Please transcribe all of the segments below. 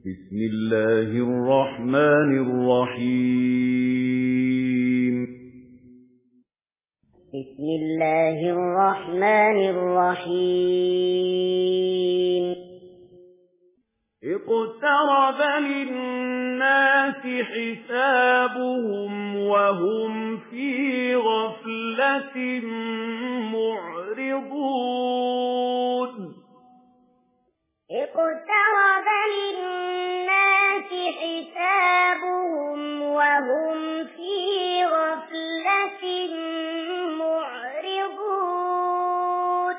بسم الله الرحمن الرحيم بسم الله الرحمن الرحيم اقترب للناس حسابهم وهم في غفلة معرضون اقترب للناس حسابهم وهم في غفلة معرضون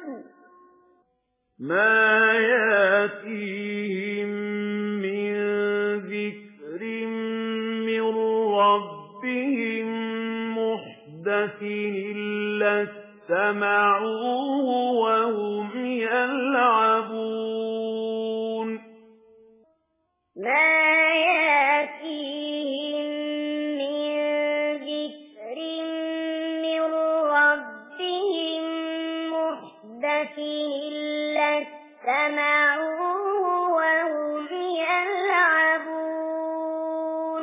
ما ياتيهم من ذكر من ربهم محدث إلا استمعوه وهم يلعبون ما ياتيهم من ذكر من ربهم محدث إلا استمعوه وهم يلعبون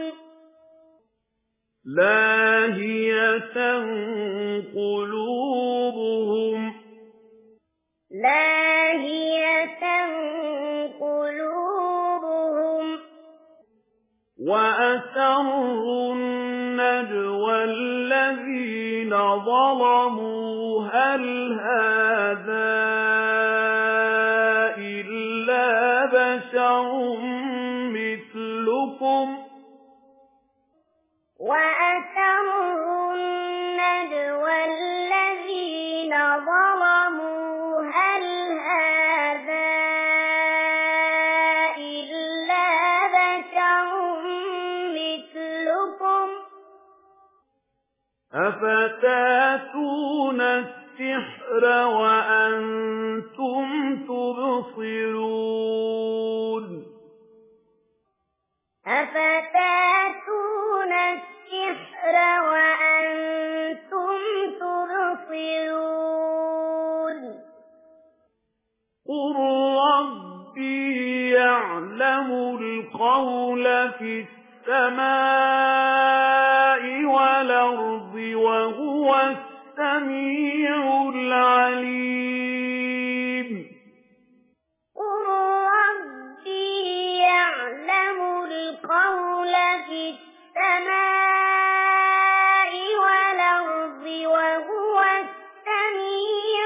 لاهية قلوبهم وأسروا النجوى الذين ظلموا هل هذا إلا بشر مثلكم وأسروا النجوى الذين ظلموا هل هذا إلا بشر مثلكم أفتاتون السحر وأنتم تبصرون أفتاتون السحر وأنتم تبصرون قل ربي يعلم القول في السماء والأرض وهو السميع العليم قل ربي يعلم القول في السماء والأرض وهو السميع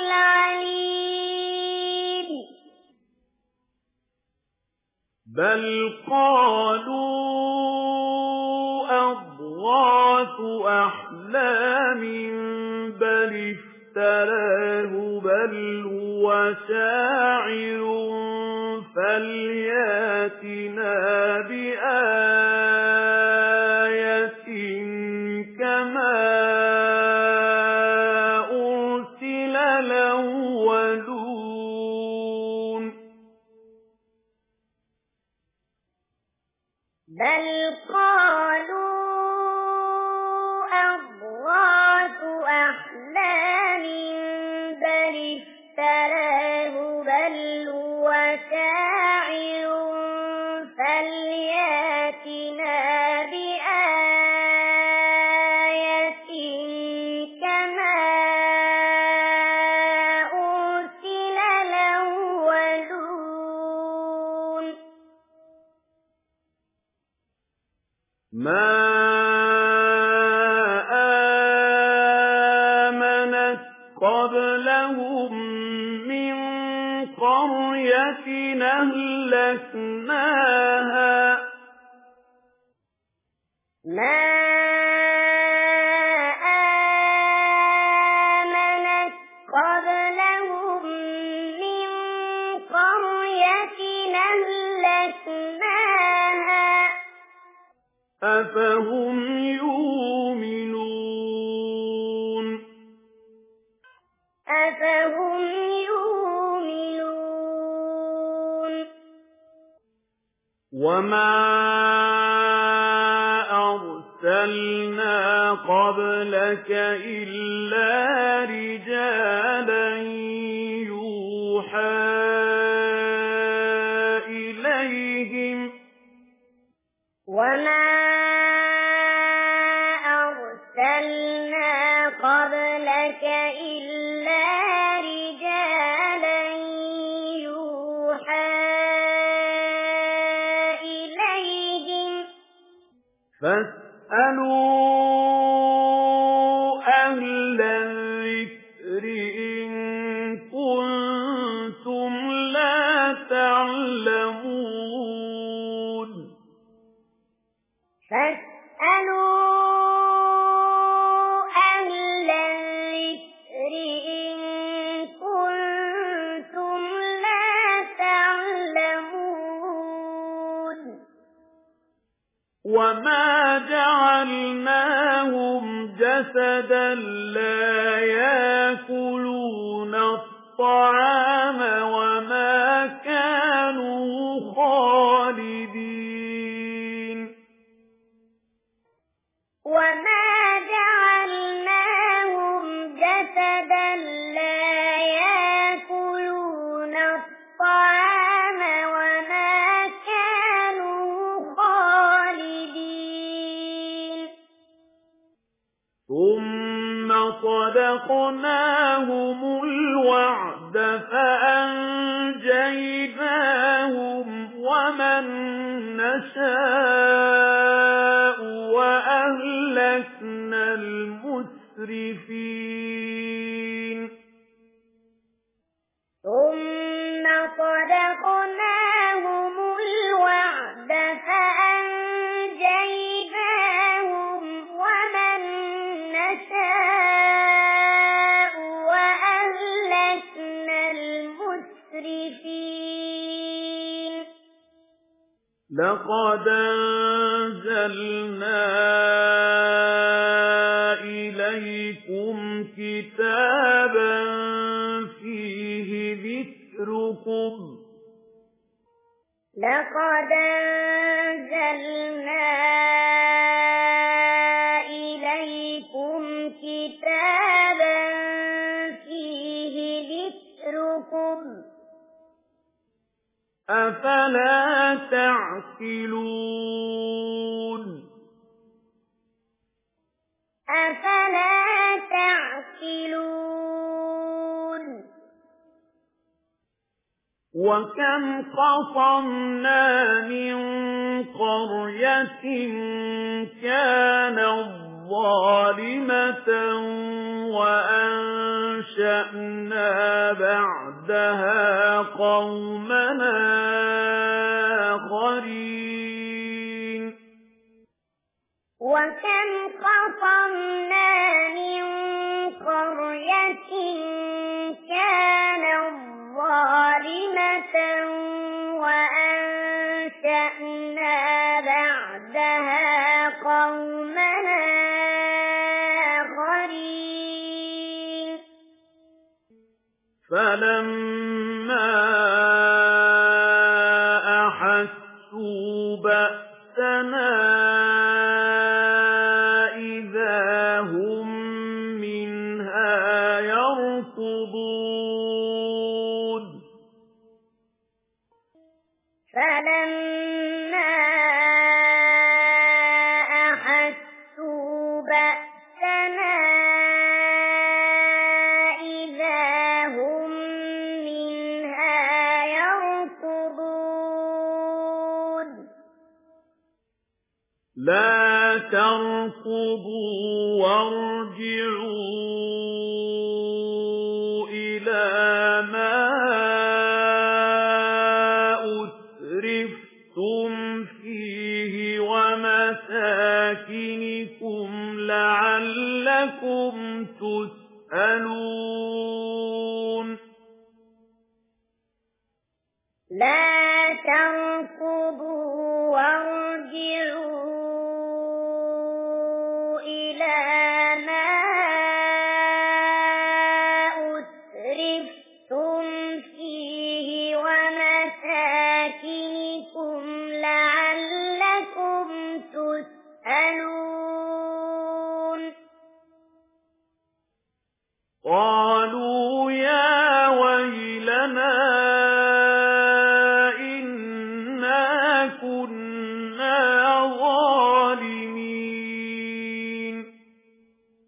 العليم بل قالوا أضغاث أحلام بل افتراه بل هو شاعر فلياتنا بآية كما أرسل الأولون بل قالوا أضغاث أحلام بل افتراه بل هو شاعر فلياتنا بآية كما أرسل الأولون ما آمنت قبلهم من قرية أهلكناها ما آمنت قبلهم من قرية أهلكناها أفهم يؤمنون وما أرسلنا قبلك إلا رجالا يوحى إليهم أرسلنا قبلك إلا رجالا يوحى إليهم فاسألوا أهل الذكر إن كنتم لا تعلمون فاسألوا أهل الذكر إن كنتم لا تعلمون وما جعلناهم جسدا لا يأكلون الطعام وما كانوا خالدين وما جعلناهم جسدا لا يأكلون الطعام وما كانوا خالدين ثم صدقناهم الوعد فأنجيناهم ومن نشاء وأهلكنا المسرفين ثم صدقناهم الوعد فأنجيناهم ومن نشاء وأهلكنا المسرفين لقد أنزلنا إليكم كتابا فيه ذكركم لقد أنزلنا إليكم كتابا فيه ذكركم أفلا تعقلون أفلا تعقلون وكم قصمنا من قرية كانت ظالمة وأنشأنا بعدها قومنا آخرين وكم قصمنا من قرية كانت ظالمة وأنشأنا بعدها قومنا آخرين فلما أحسوا بأسنا إذا هم منها يركضون فلما أحسوا بأسنا إذا هم منها يركضون لا تركضوا وارجعوا إلى ما أترفتم فيه ومساكنكم لعلكم تسألون لا تركضوا وارجعوا إلى ما أترفتم فيه ومساكنكم لعلكم تسألون قالوا يا ويلنا إنا كنا ظالمين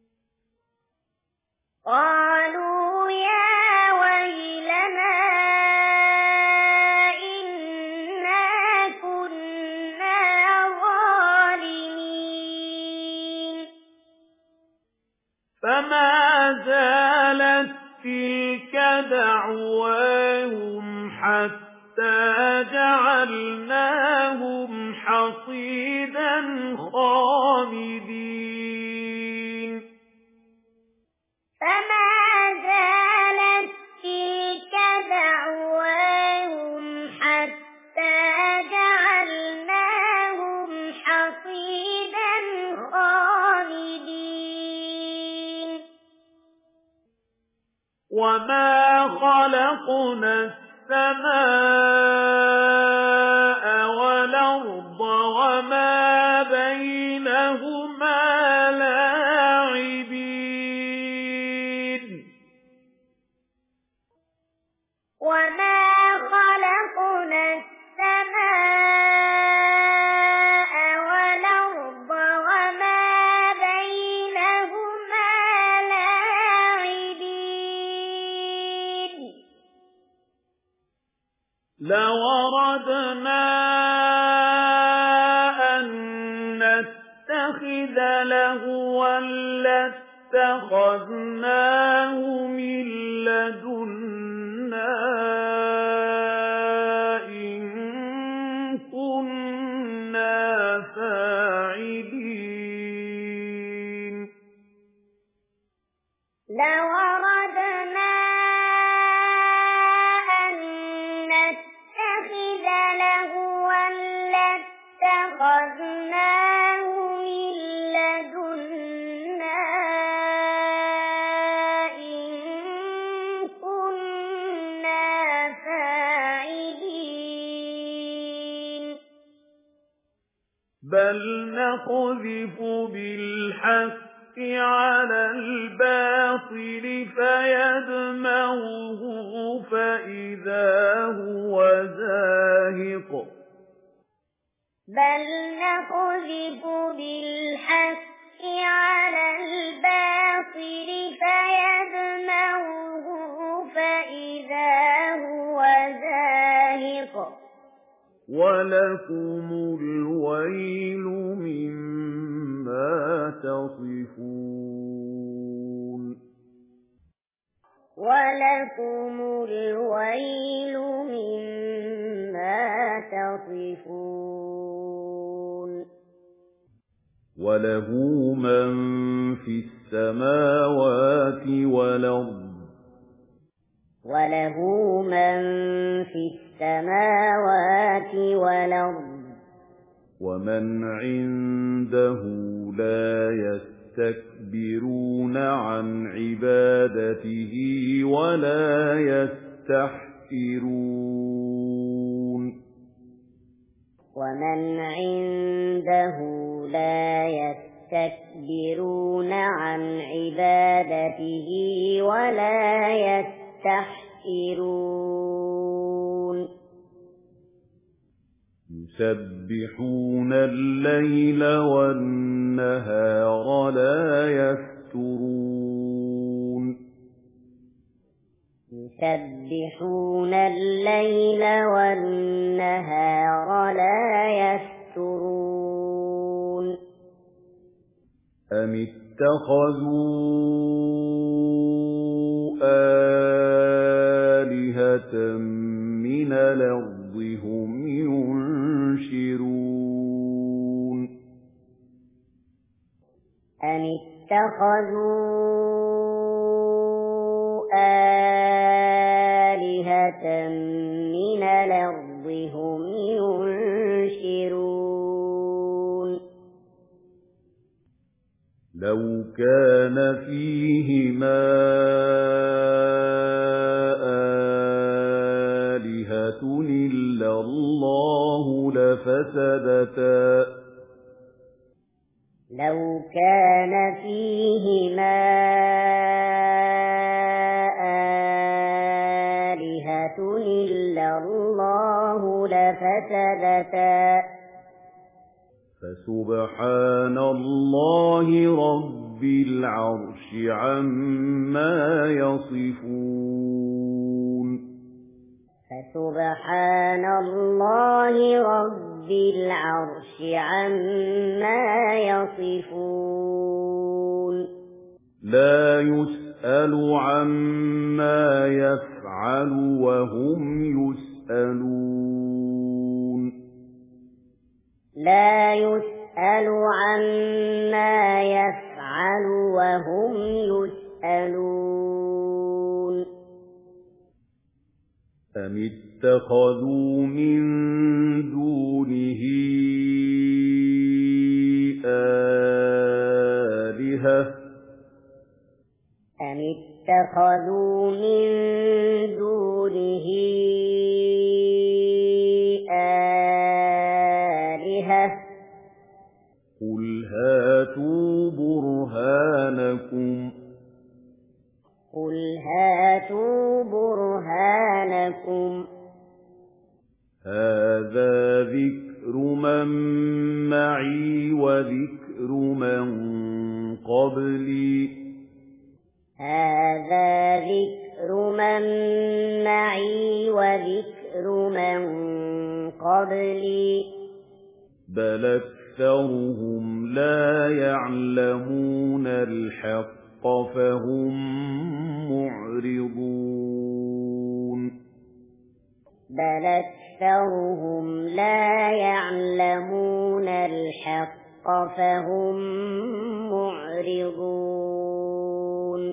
تِلْكَ دَعْوَاهُمْ حَتَّى جَعَلْنَاهُمْ حَصِيدًا خَامِدِينَ فما زالت تلك دعواهم حتى جعلناهم حصيدا خامدين وما خلقنا السماء والأرض وما بينهما لاعبين وما خلقنا السماء والأرض وما بينهما لاعبين لو أردنا أن نتخذ لهوا لاتخذناه من لدنا إن كنا فاعلين لو أردنا أن نتخذ لهوا لاتخذناه من لدنا إن كنا فاعلين بل نقذف بالحق على الباطل فيدمغه فإذا هو زاهق بل نقذف بالحق على الباطل فيدمغه فإذا هو زاهق ولكم الويل مما تصفون ولكم الويل مما تصفون وله من في السماوات والأرض وله من في السماوات والأرض ومن عنده لا يستكبرون عن عبادته ولا يستحسرون ومن عنده لا يستكبرون عن عبادته ولا يستحسرون يسبحون الليل والنهار لا يفترون يسبحون الليل والنهار لا يفترون أم اتخذوا آلهة من الأرض هم ينشرون أم اتخذوا آلهة من الأرض هم ينشرون لو كان فيهما آلهة إلا الله لفسدتا لو كان فيهما آلهة إلا الله لفسدتا فسبحان الله رب العرش عما يصفون فسبحان الله رب العرش عما يصفون لا يسأل يُسْأَلُ عَمَّا يَفْعَلُ وَهُمْ يُسْأَلُونَ لا يُسْأَلُ عَمَّا يَفْعَلُ وَهُمْ يُسْأَلُونَ أَمِ اتَّخَذُوا مِن دُونِهِ آلِهَةً أَمِ اتَّخَذُوا مِن دُونِهِ آلِهَةً قُلْ هَاتُوا بُرْهَانَكُمْ هَٰذَا ذِكْرُ مَن مَّعِي وَذِكْرُ مَن قَبْلِي هَٰذَا ذِكْرُ مَن مَّعِي وَذِكْرُ مَن قَبْلِي بَلْ أَكْثَرُهُمْ لَا يَعْلَمُونَ الْحَقَّ فَهُم مُّعْرِضُونَ بَلْ أَكْثَرُهُمْ لَا يَعْلَمُونَ الْحَقَّ فَهُم مُّعْرِضُونَ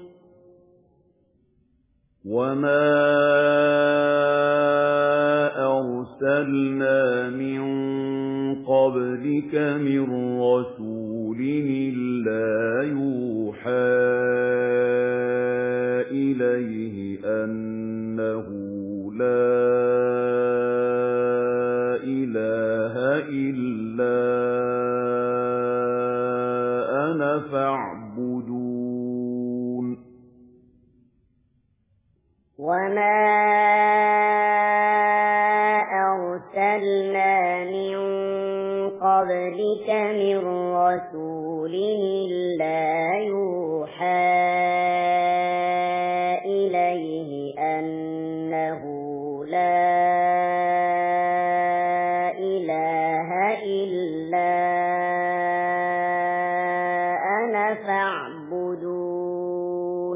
وَمَا أَرْسَلْنَا مِن قَبْلِكَ مِن رَّسُولٍ إِلَّا يُوحَىٰ إِلَيْهِ أَنَّهُ لَا إِلَٰهَ إِلَّا أَنَا فَاعْبُدُونِ وَمَا أَرْسَلْنَا مِن قَبْلِكَ مِن رَّسُولٍ إِلَّا يُوحَىٰ إِلَيْهِ أَنَّهُ لَا إِلَٰهَ إِلَّا أَنَا فَاعْبُدُونِ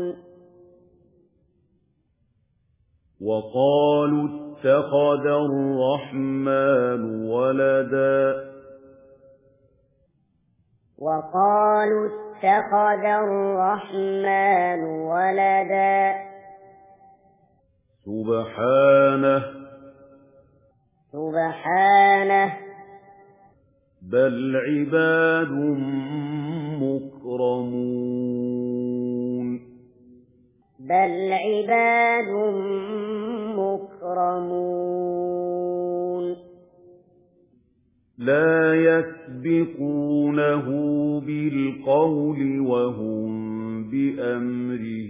وَقَالُوا اتَّخَذَ الرَّحْمَٰنُ وَلَدًا وَقَالُوا اتَّخَذَ الرَّحْمَٰنُ وَلَدًا سُبْحَانَهُ بَلْ عِبَادٌ مُّكْرَمُونَ لَا يَسْبِقُونَهُ بِالْقَوْلِ وَهُم بِأَمْرِهِ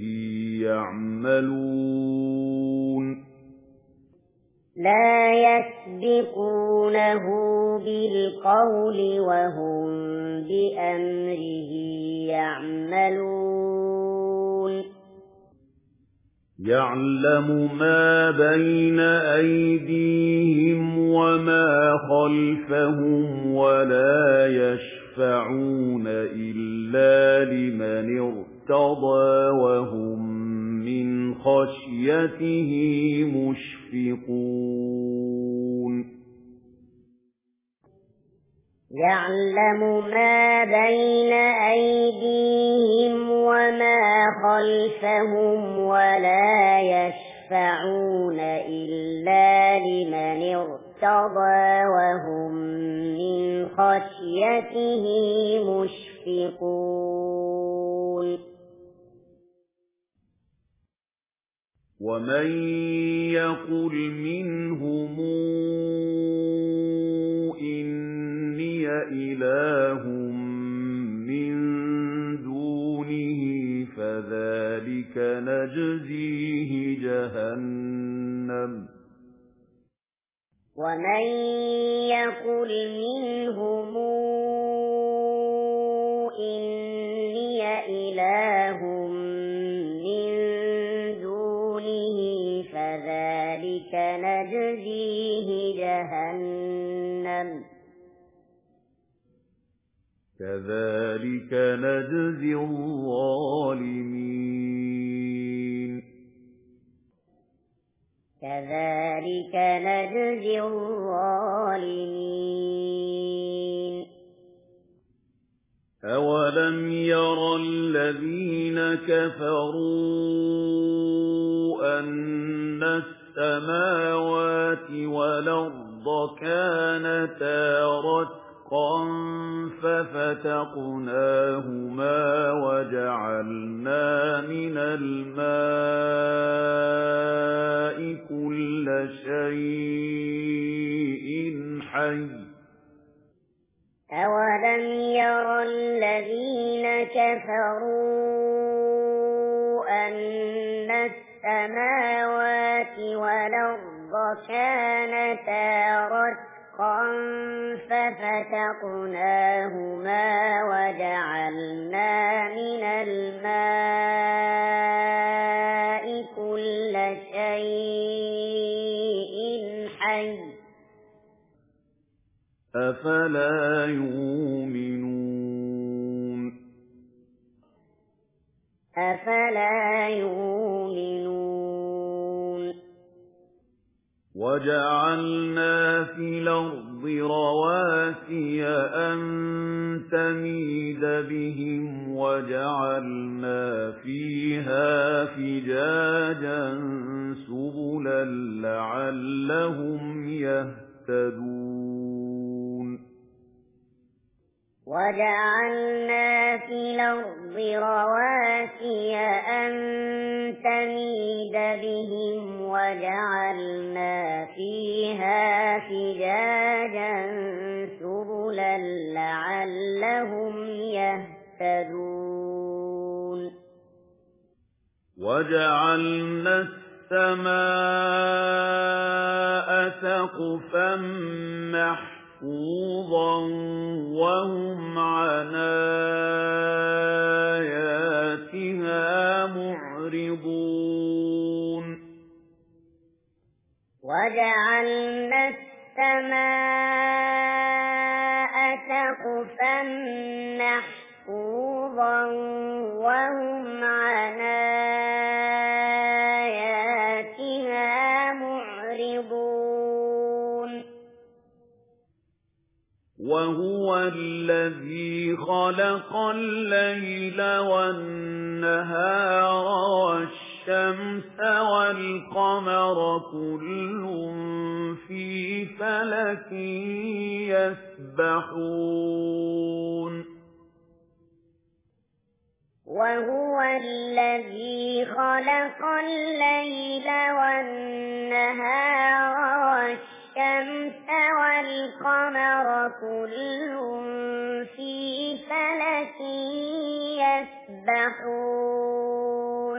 يَعْمَلُونَ لَا يَسْبِقُونَهُ بِالْقَوْلِ وَهُم بِأَمْرِهِ يَعْمَلُونَ يَعْلَمُ مَا بَيْنَ أَيْدِيهِمْ وَمَا خَلْفَهُمْ وَلَا يَشْفَعُونَ إِلَّا لِمَنِ ارْتَضَىٰ وَهُم مِّنْ خَشْيَتِهِ مُشْفِقُونَ يَعْلَمُ مَا بَيْنَ أَيْدِيهِمْ وَمَا خَلْفَهُمْ وَلَا يَشْفَعُونَ إِلَّا لِمَنِ ارْتَضَىٰ وَهُم مِّنْ خَشْيَتِهِ مُشْفِقُونَ وَمَن يَقُلْ مِنْهُمْ إِنِّي إِلَٰهٌ مِّن دُونِهِ فَذَٰلِكَ نَجْزِيهِ جَهَنَّمَ وَمَن يَقُلْ مِنْهُمْ إِنِّي إِلَٰهٌ مِّن دُونِهِ فَذَٰلِكَ نَجْزِيهِ جَهَنَّمَ كَذَلِكَ نَجْزِي الظَّالِمِينَ كَذَلِكَ نَجْزِي الظَّالِمِينَ أَوَلَمْ يَرَ الَّذِينَ كَفَرُوا أَنَّ السَّمَاوَاتِ وَالْأَرْضَ كَانَتَا رَتْقًا فَفَتَقْنَاهُمَا وَجَعَلْنَا مِنَ الْمَاءِ كُلَّ شَيْءٍ حَيٍّ أَوَلَمْ يَرَ الَّذِينَ كَفَرُوا أَنَّ السَّمَاوَاتِ وَالْأَرْضَ كَانَتَا رَتْقًا فَفَتَقْنَاهُمَا وَجَعَلْنَا مِنَ الْمَاءِ كُلَّ شَيْءٍ حَيٍّ أَفَلَا يُؤْمِنُونَ أَفَلَا يُؤْمِنُونَ وَجَعَلْنَا فِي الْأَرْضِ رَوَاسِيَ أَن تَمِيدَ بِهِمْ وَجَعَلْنَا فِيهَا فِجَاجًا سُبُلًا لَّعَلَّهُمْ يَهْتَدُونَ وَجَعَلْنَا فِي الْأَرْضِ رَوَاسِيَ أَن تَمِيدَ بِهِمْ وَجَعَلْنَا فِيهَا فِجَاجًا سُبُلًا لَّعَلَّهُمْ يَهْتَدُونَ وَجَعَلْنَا السَّمَاءَ سَقْفًا مَّحْفُوظًا وَهُمْ عَنْ آيَاتِهَا مُعْرِضُونَ وَجَعَلْنَا السَّمَاءَ سَقْفًا مَّحْفُوظًا وَهُمْ عَنْ آيَاتِهَا مُعْرِضُونَ وَهُوَ الَّذِي خَلَقَ اللَّيْلَ وَالنَّهَارَ وَالشَّمْسَ وَالْقَمَرَ كُلٌّ فِي فَلَكٍ يَسْبَحُونَ وَهُوَ الَّذِي خَلَقَ اللَّيْلَ وَالنَّهَارَ وَالشَّمْسَ وَالْقَمَرَ كُلٌّ فِي فَلَكٍ يَسْبَحُونَ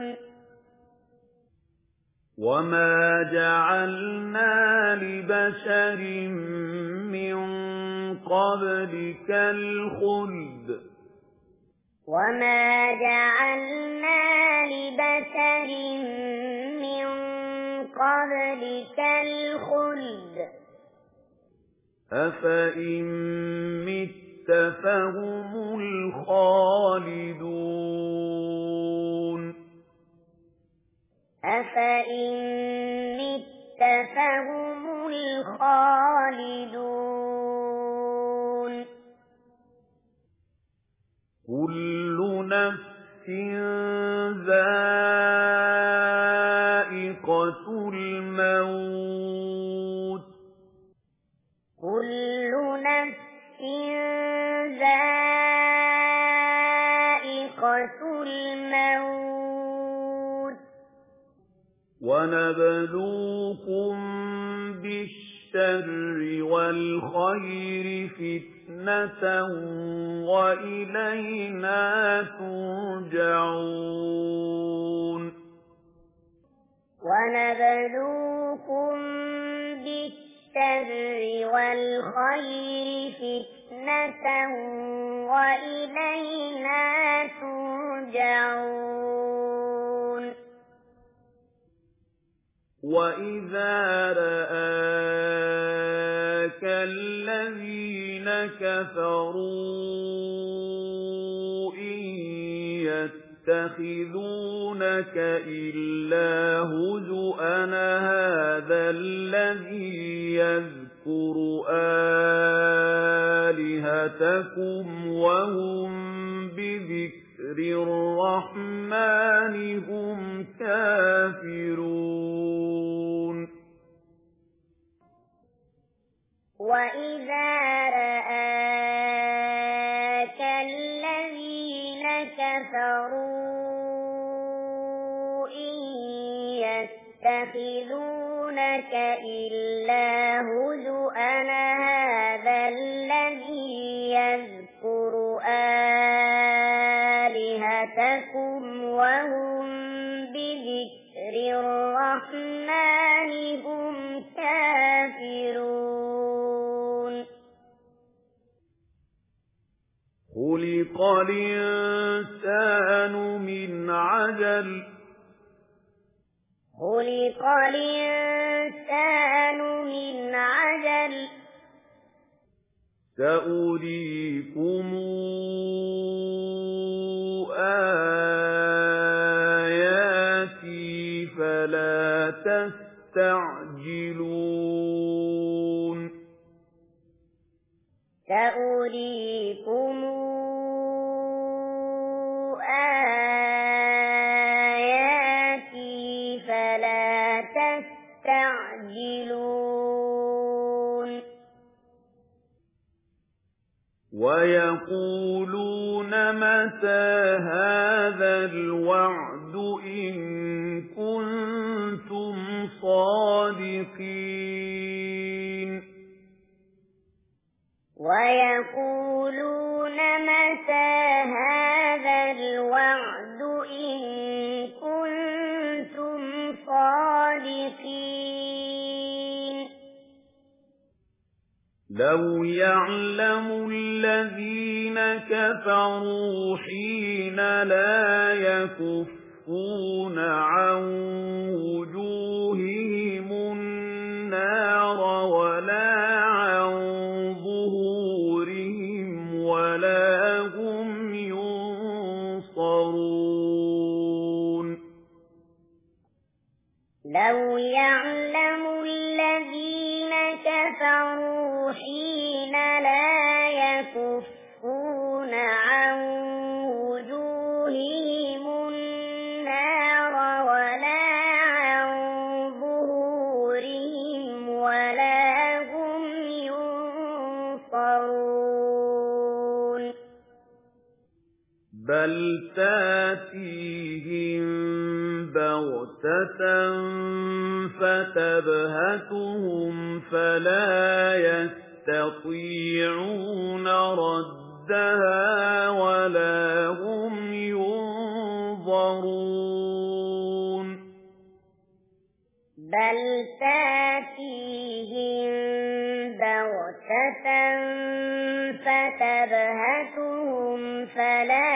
وَمَا جَعَلْنَا لِبَشَرٍ مِّن قَبْلِكَ الْخُلْدَ وَمَا جَعَلْنَا لِبَشَرٍ مِّن قَبْلِكَ الْخُلْدَ أَفَإِن مِّتَّ فَهُمُ الْخَالِدُونَ أَفَإِن مِّتَّ فَهُمُ الْخَالِدُونَ كُلُّ نَفْسٍ ذَائِقَةُ الْمَوْتِ كُلُّ نَفْسٍ ذَائِقَةُ الْمَوْتِ وَنَبْلُوكُم بِالشَّرِّ وَالْخَيْرِ فِتْنَةً وَإِلَيْنَا تُرْجَعُونَ وَنَبْلُوكُم بِالشَّرِّ وَالْخَيْرِ فِتْنَةً وَإِلَيْنَا تُرْجَعُونَ وَإِذَا رَآكَ الَّذِينَ كفروا إن يتخذونك إلا هزؤا هذا الذي يذكر آلهتكم وهم بذكر الرحمن هم كافرون وَإِذَا رَآكَ الَّذِينَ كَفَرُوا إِن يَتَّخِذُونَكَ إِلَّا هُزُوًا هَذَا الَّذِي يَذْكُرُ آلِهَتَكُمْ وَهُم بِذِكْرِ الرَّحْمَنِ هُمْ كافرون خُلِقَ الْإِنسَانُ مِنْ عَجَلٍ خُلِقَ الْإِنسَانُ مِنْ عَجَلٍ سَأُرِيكُمْ آيَاتِي فَلَا تَسْتَعْجِلُونِ سَأُرِيكُمْ آيَاتِي فَلَا تَسْتَعْجِلُونِ وَيَقُولُونَ مَتَى هَذَا الْوَعْدُ إِن كُنتُمْ صَادِقِينَ وَيَقُولُونَ مَتَى هَذَا الْوَعْدُ إِن كُنتُمْ صَادِقِينَ لَوْ يَعْلَمُ الَّذِينَ كَفَرُوا حِينَ لَا يَكُفُّونَ عَن وُجُوهِهِمُ النَّارَ وَلَا عَن ظُهُورِهِمْ وَلَا هُمْ يُنصَرُونَ لَوْ يَعْلَمُ الَّذِينَ كَفَرُوا حِينَ لَا يَكُفُّونَ عَن وُجُوهِهِمُ النَّارَ وَلَا عَن ظُهُورِهِمْ وَلَا هُمْ يُنصَرُونَ بَلْ تَأْتِيهِم بَغْتَةً فَتَبْهَتُهُمْ فَلَا يَسْتَطِيعُونَ رَدَّهَا وَلَا هُمْ يُنظَرُونَ بَلْ تَأْتِيهِم بَغْتَةً فَتَبْهَتُهُمْ فَلَا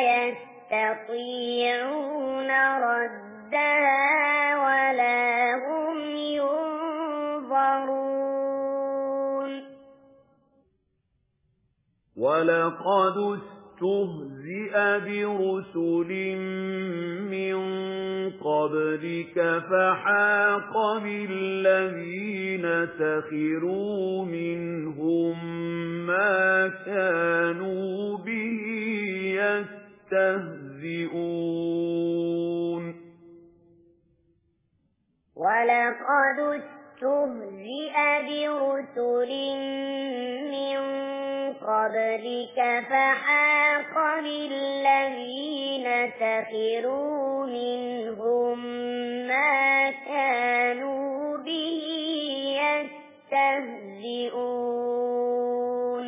يَسْتَطِيعُونَ رَدَّهَا وَلَا هُمْ يُنظَرُونَ وَلَقَدِ اسْتُهْزِئَ بِرُسُلٍ مِّن قَبْلِكَ فَحَاقَ بِالَّذِينَ سَخِرُوا مِنْهُم مَّا كَانُوا بِهِ يَسْتَهْزِئُونَ وَلَقَدِ اسْتُهْزِئَ بِرُسُلٍ مِّن قَبْلِكَ فَحَاقَ بِالَّذِينَ سَخِرُوا مِنْهُم مَّا كَانُوا بِهِ يَسْتَهْزِئُونَ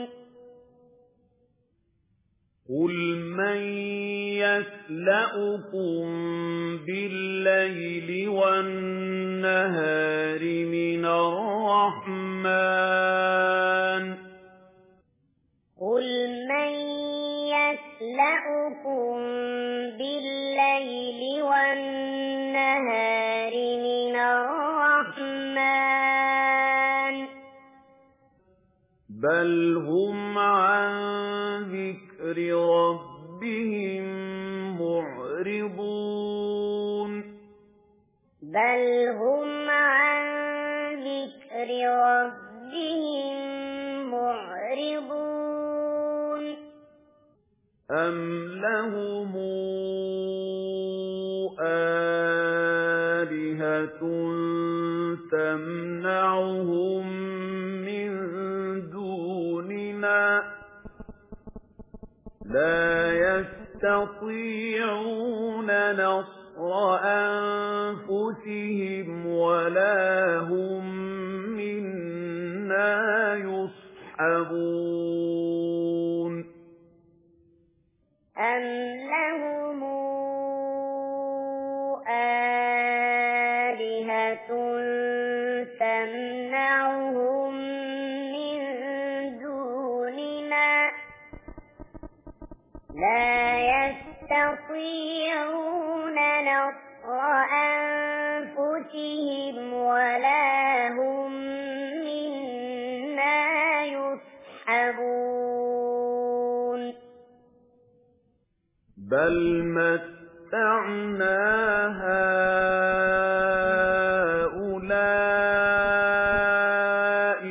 قُلْ مَن يَكْلَؤُكُم بِاللَّيْلِ وَالنَّهَارِ مِنَ الرَّحْمَنِ قُلْ مَن يَكْلَؤُكُم بِاللَّيْلِ وَالنَّهَارِ مِنَ الرَّحْمَنِ بل هم عن ذكر ربهم معرضون بل هم عن ذكر ربهم معرضون أم لهم آلهة تمنعهم من دوننا لا يستطيعون نصر أنفسهم ولا هم منا يصحبون أم لهم آلهة تمنعهم من دوننا لا يستطيعون نصر أنفسهم ولا هم منا يصحبون بل متعنا هؤلاء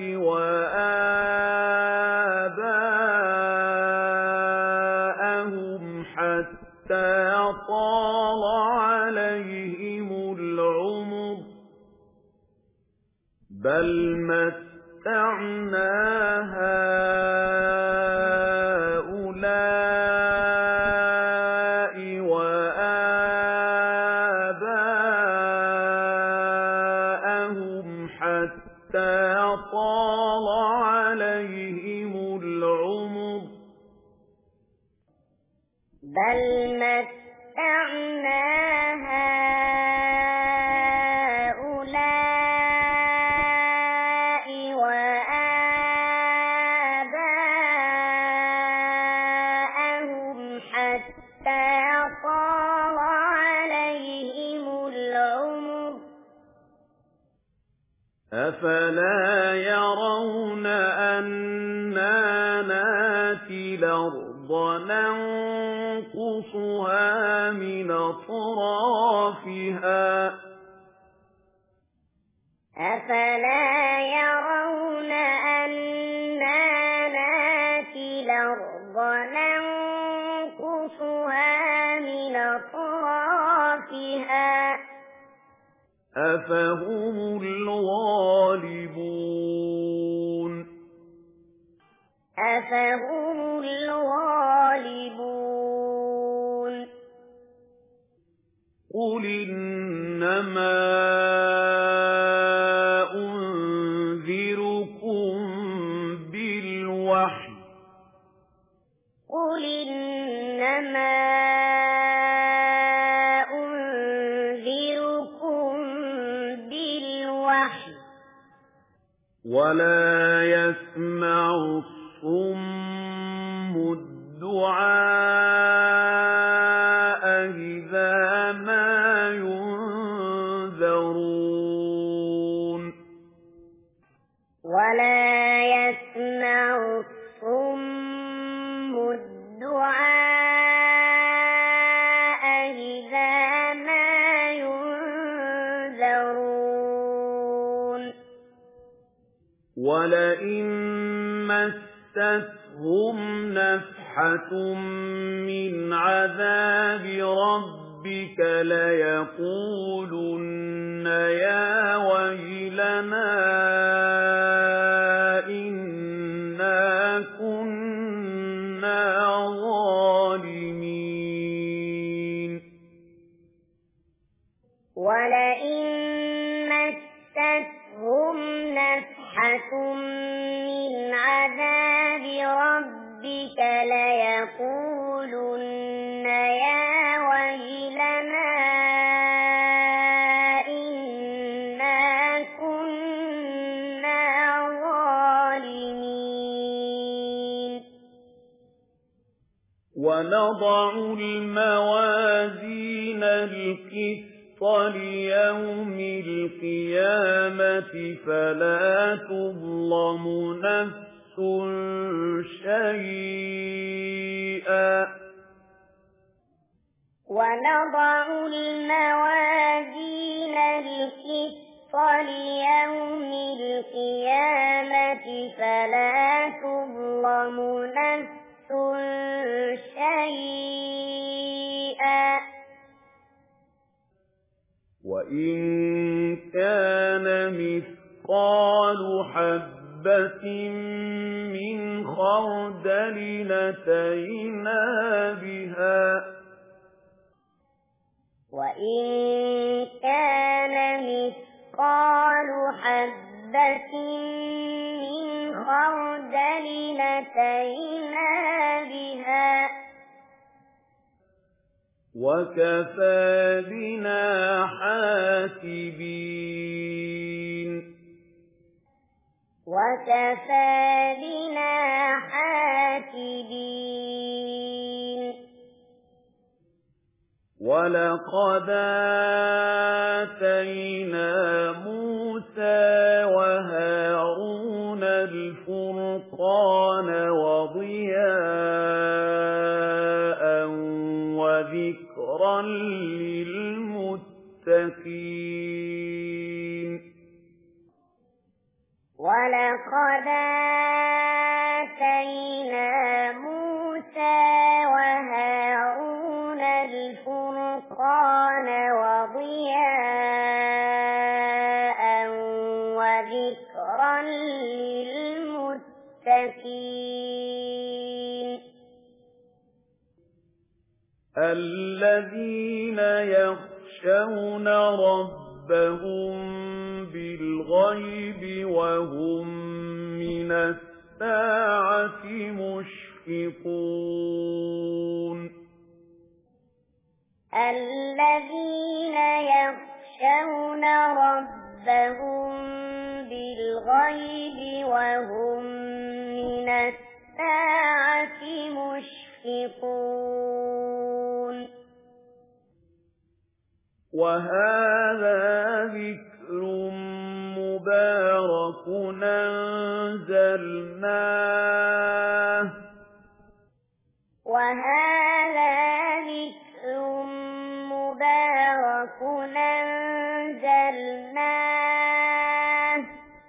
وآباءهم حتى طال عليهم العمر بل متعنا هؤلاء وآباءهم حتى طال عليهم العمر بل متعنا هؤلاء وآباءهم حتى طال عليهم العمر أفلا يرون أنا ناتي الأرض ننقصها من أطرافها أفلا يرون أنا ناتي الأرض ننقصها من أطرافها أفهم الغالبون أفهم الغالبون قل إنما أنذركم بالوحي قل إنما أنذركم بالوحي ولا يسمع الصم الدعاء إذا ما ينذرون ولا يسمع الصم الدعاء إذا ما ينذرون ولئن مستهم نفحة من عذاب ربك ليقولن يا ويلنا إنا كنا ظالمين ولئن مستهم نفحة من عذاب ربك ليقولن يا ويلنا إنا كنا ظالمين ونضع الموازين القسط ليوم القيامة فلا تظلم نفس شيئا ونضع الموازين القسط ليوم القيامة فلا تظلم نفس شيئا وإن كان مثقال حبة من خردل أتينا بها وإن كان مثقال حبة من خردل أتينا بها وكفى بنا حاسبين وكفى بنا حاسبين ولقد آتينا موسى وهارون الفرقان وضياء وذكرا للمتقين ولقد آتينا موسى وهارون الفرقان وضياء وذكرا للمتقين الذين يخشون ربهم بالغيب وهم من الساعة مشفقون الذين يخشون ربهم بالغيب وهم من الساعة مشفقون وهذا ذكر مبارك أنزلناه وهذا ذكر مبارك أنزلناه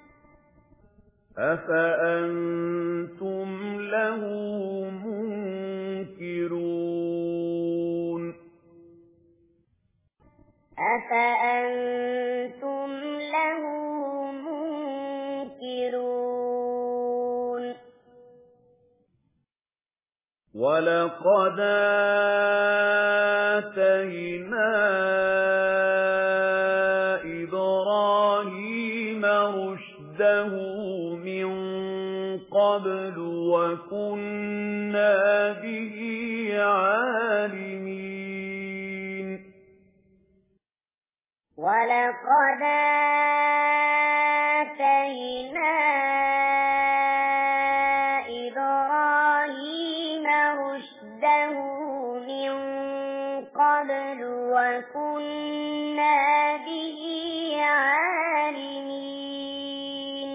أفأنتم له منكرون أفأنتم له منكرون ولقد آتينا إبراهيم رشده من قبل وكنا به عالمين ولقد آتينا إبراهيم رشده من قبل وكنا به عالمين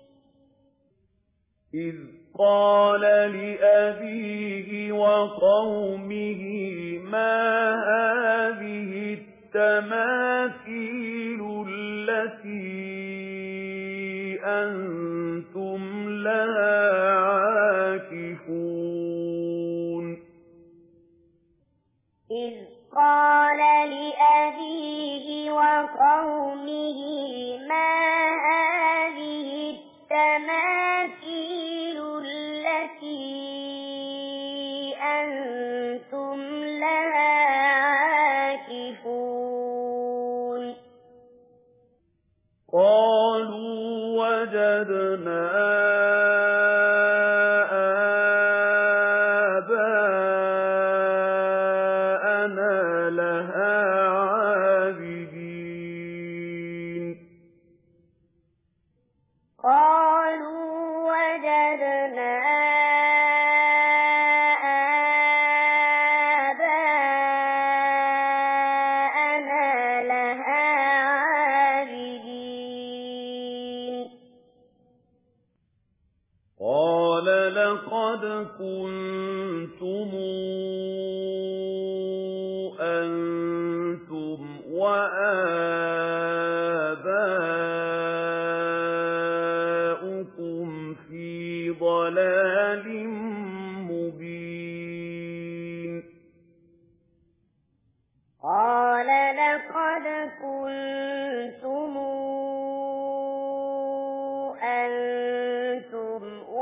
إذ قال لأبيه وقومه ما هذه التماثيل التي أنتم لها عاكفون إذ قال لأبيه وقومه ما هذه التماثيل التي أنتم لها عاكفون قالوا وجدنا آباءنا لها عابدين قالوا وجدنا قَالَ لَقَدْ كُنتُمْ أَنتُمْ وَآبَاؤُكُمْ فِي ضَلَالٍ مُبِينٍ قَالَ لَقَدْ كُنتُمْ أَنتُمْ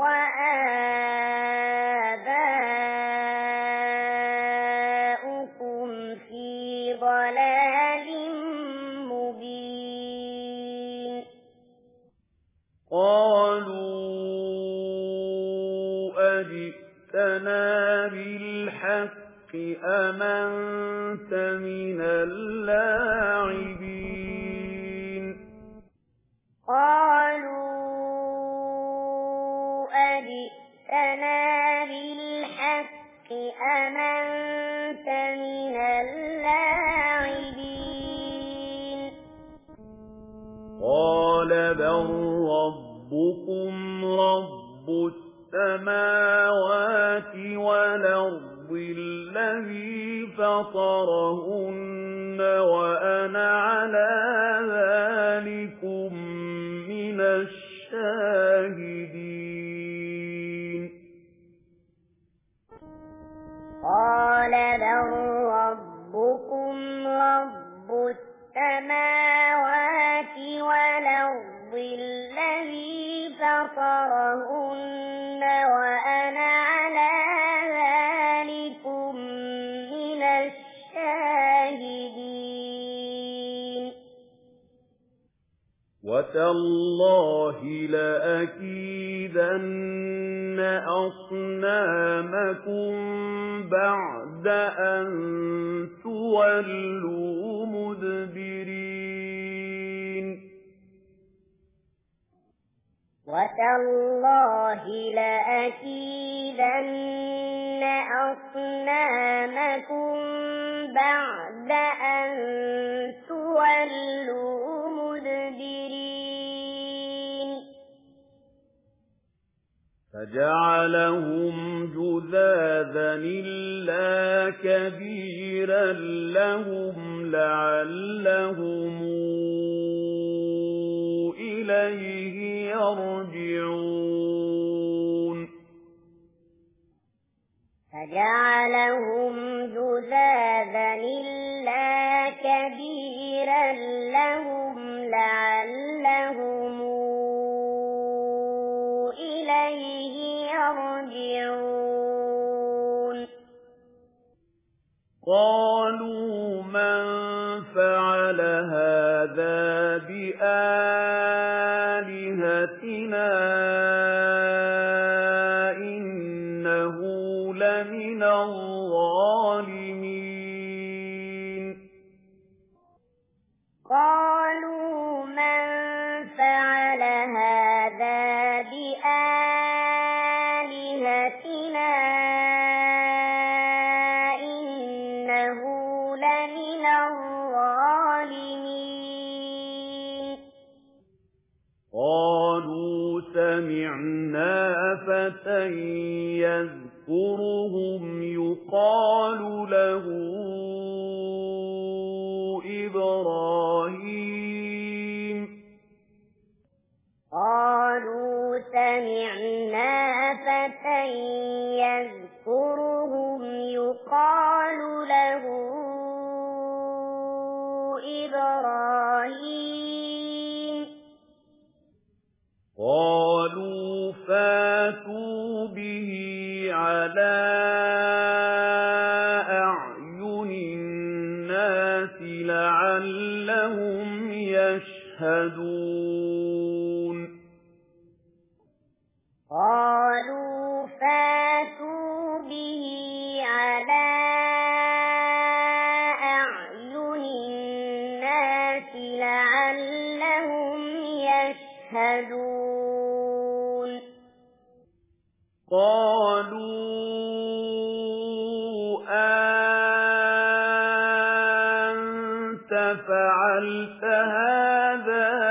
وَآبَاؤُكُمْ فِي ضَلَالٍ مُبِينٍ قَالُوا أَجِئْتَنَا بِالْحَقِّ أَمْ أَنتَ مِنَ اللاعبين قَالُوا أَجِئْتَنَا بِالْحَقِّ أَمْ أَنتَ مِنَ اللاعبين قَالَ بَل رَّبُّكُمْ رَبُّ السَّمَاوَاتِ وَالْأَرْضِ الَّذِي فَطَرَهُنَّ وَأَنَا عَلَىٰ ذَٰلِكُم مِّنَ الشَّاهِدِينَ قَالَ بَل رَّبُّكُمْ رَبُّ السَّمَاوَاتِ وَالْأَرْضِ الَّذِي فَطَرَهُنَّ وَأَنَا عَلَىٰ ذَٰلِكُم مِّنَ الشَّاهِدِينَ وَتَاللَّهِ لَأَكِيدَنَّ أَصْنَامَكُم بَعْدَ أَن تُوَلُّوا مُدْبِرِينَ وَتَاللَّهِ لَأَكِيدَنَّ أَصْنَامَكُم بَعْدَ أَن تُوَلُّوا مُدْبِرِينَ فَجَعَلَهُمْ جُذَاذًا إِلَّا كَبِيرًا لَّهُمْ لَعَلَّهُمْ إِلَيْهِ يَرْجِعُونَ فَجَعَلَهُمْ جُذَاذًا إِلَّا كَبِيرًا لَّهُمْ لَعَلَّهُمْ إِلَيْهِ يَرْجِعُونَ قَالُوا مَن فَعَلَ هَٰذَا بِآلِهَتِنَا إِنَّهُ لَمِنَ الظَّالِمِينَ قَالُوا مَن فَعَلَ هَٰذَا بِآلِهَتِنَا إِنَّهُ لَمِنَ الظَّالِمِينَ قَالُوا سَمِعْنَا فَتًى يَذْكُرُهُمْ يُقَالُ لَهُ إِبْرَاهِيمُ قَالُوا سَمِعْنَا فَتًى يَذْكُرُهُمْ يُقَالُ لَهُ إِبْرَاهِيمُ قَالُوا فَاتُوا بِهِ عَلَىٰ أَعْيُنِ النَّاسِ لَعَلَّهُمْ يَشْهَدُونَ قَالُوا فَاتُوا بِهِ عَلَىٰ أَعْيُنِ النَّاسِ لَعَلَّهُمْ يَشْهَدُونَ قَالُوا أَنتَ فَعَلْتَ هَٰذَا بِآلِهَتِنَا يَا إِبْرَاهِيمُ قَالَ إِنَّكَ لَمِنَ الظَّالِمِينَ قَالُوا أَأَنتَ فَعَلْتَ هَٰذَا بِآلِهَتِنَا يَا إِبْرَاهِيمُ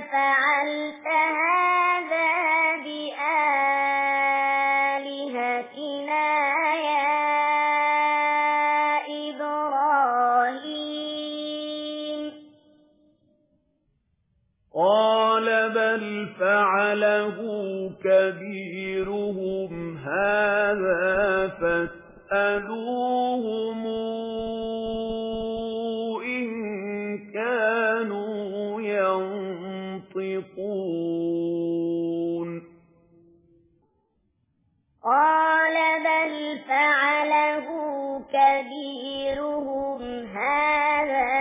فعلت هذا بآلهتنا يا إبراهيم قال بل فعله كبيرهم هذا فاسألوهم إن كانوا ينطقون قال بل فعله كبيرهم هذا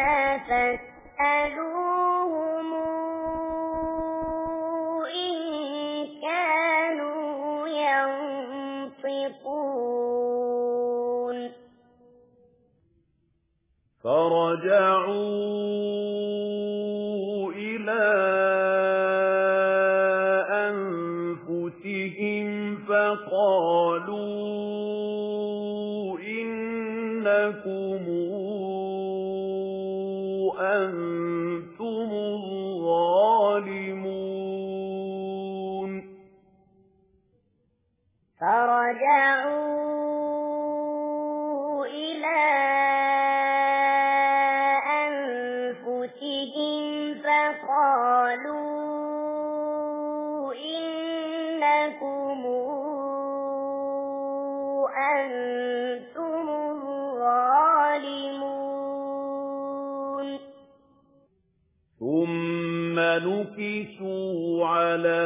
فاسألوهم إن كانوا ينطقون فرجعوا إلى أنفسهم فقالوا إنكم أنتم الظالمون فرجعوا إلى أنفسهم فقالوا إنكم أنتم الظالمون ثم نكسوا على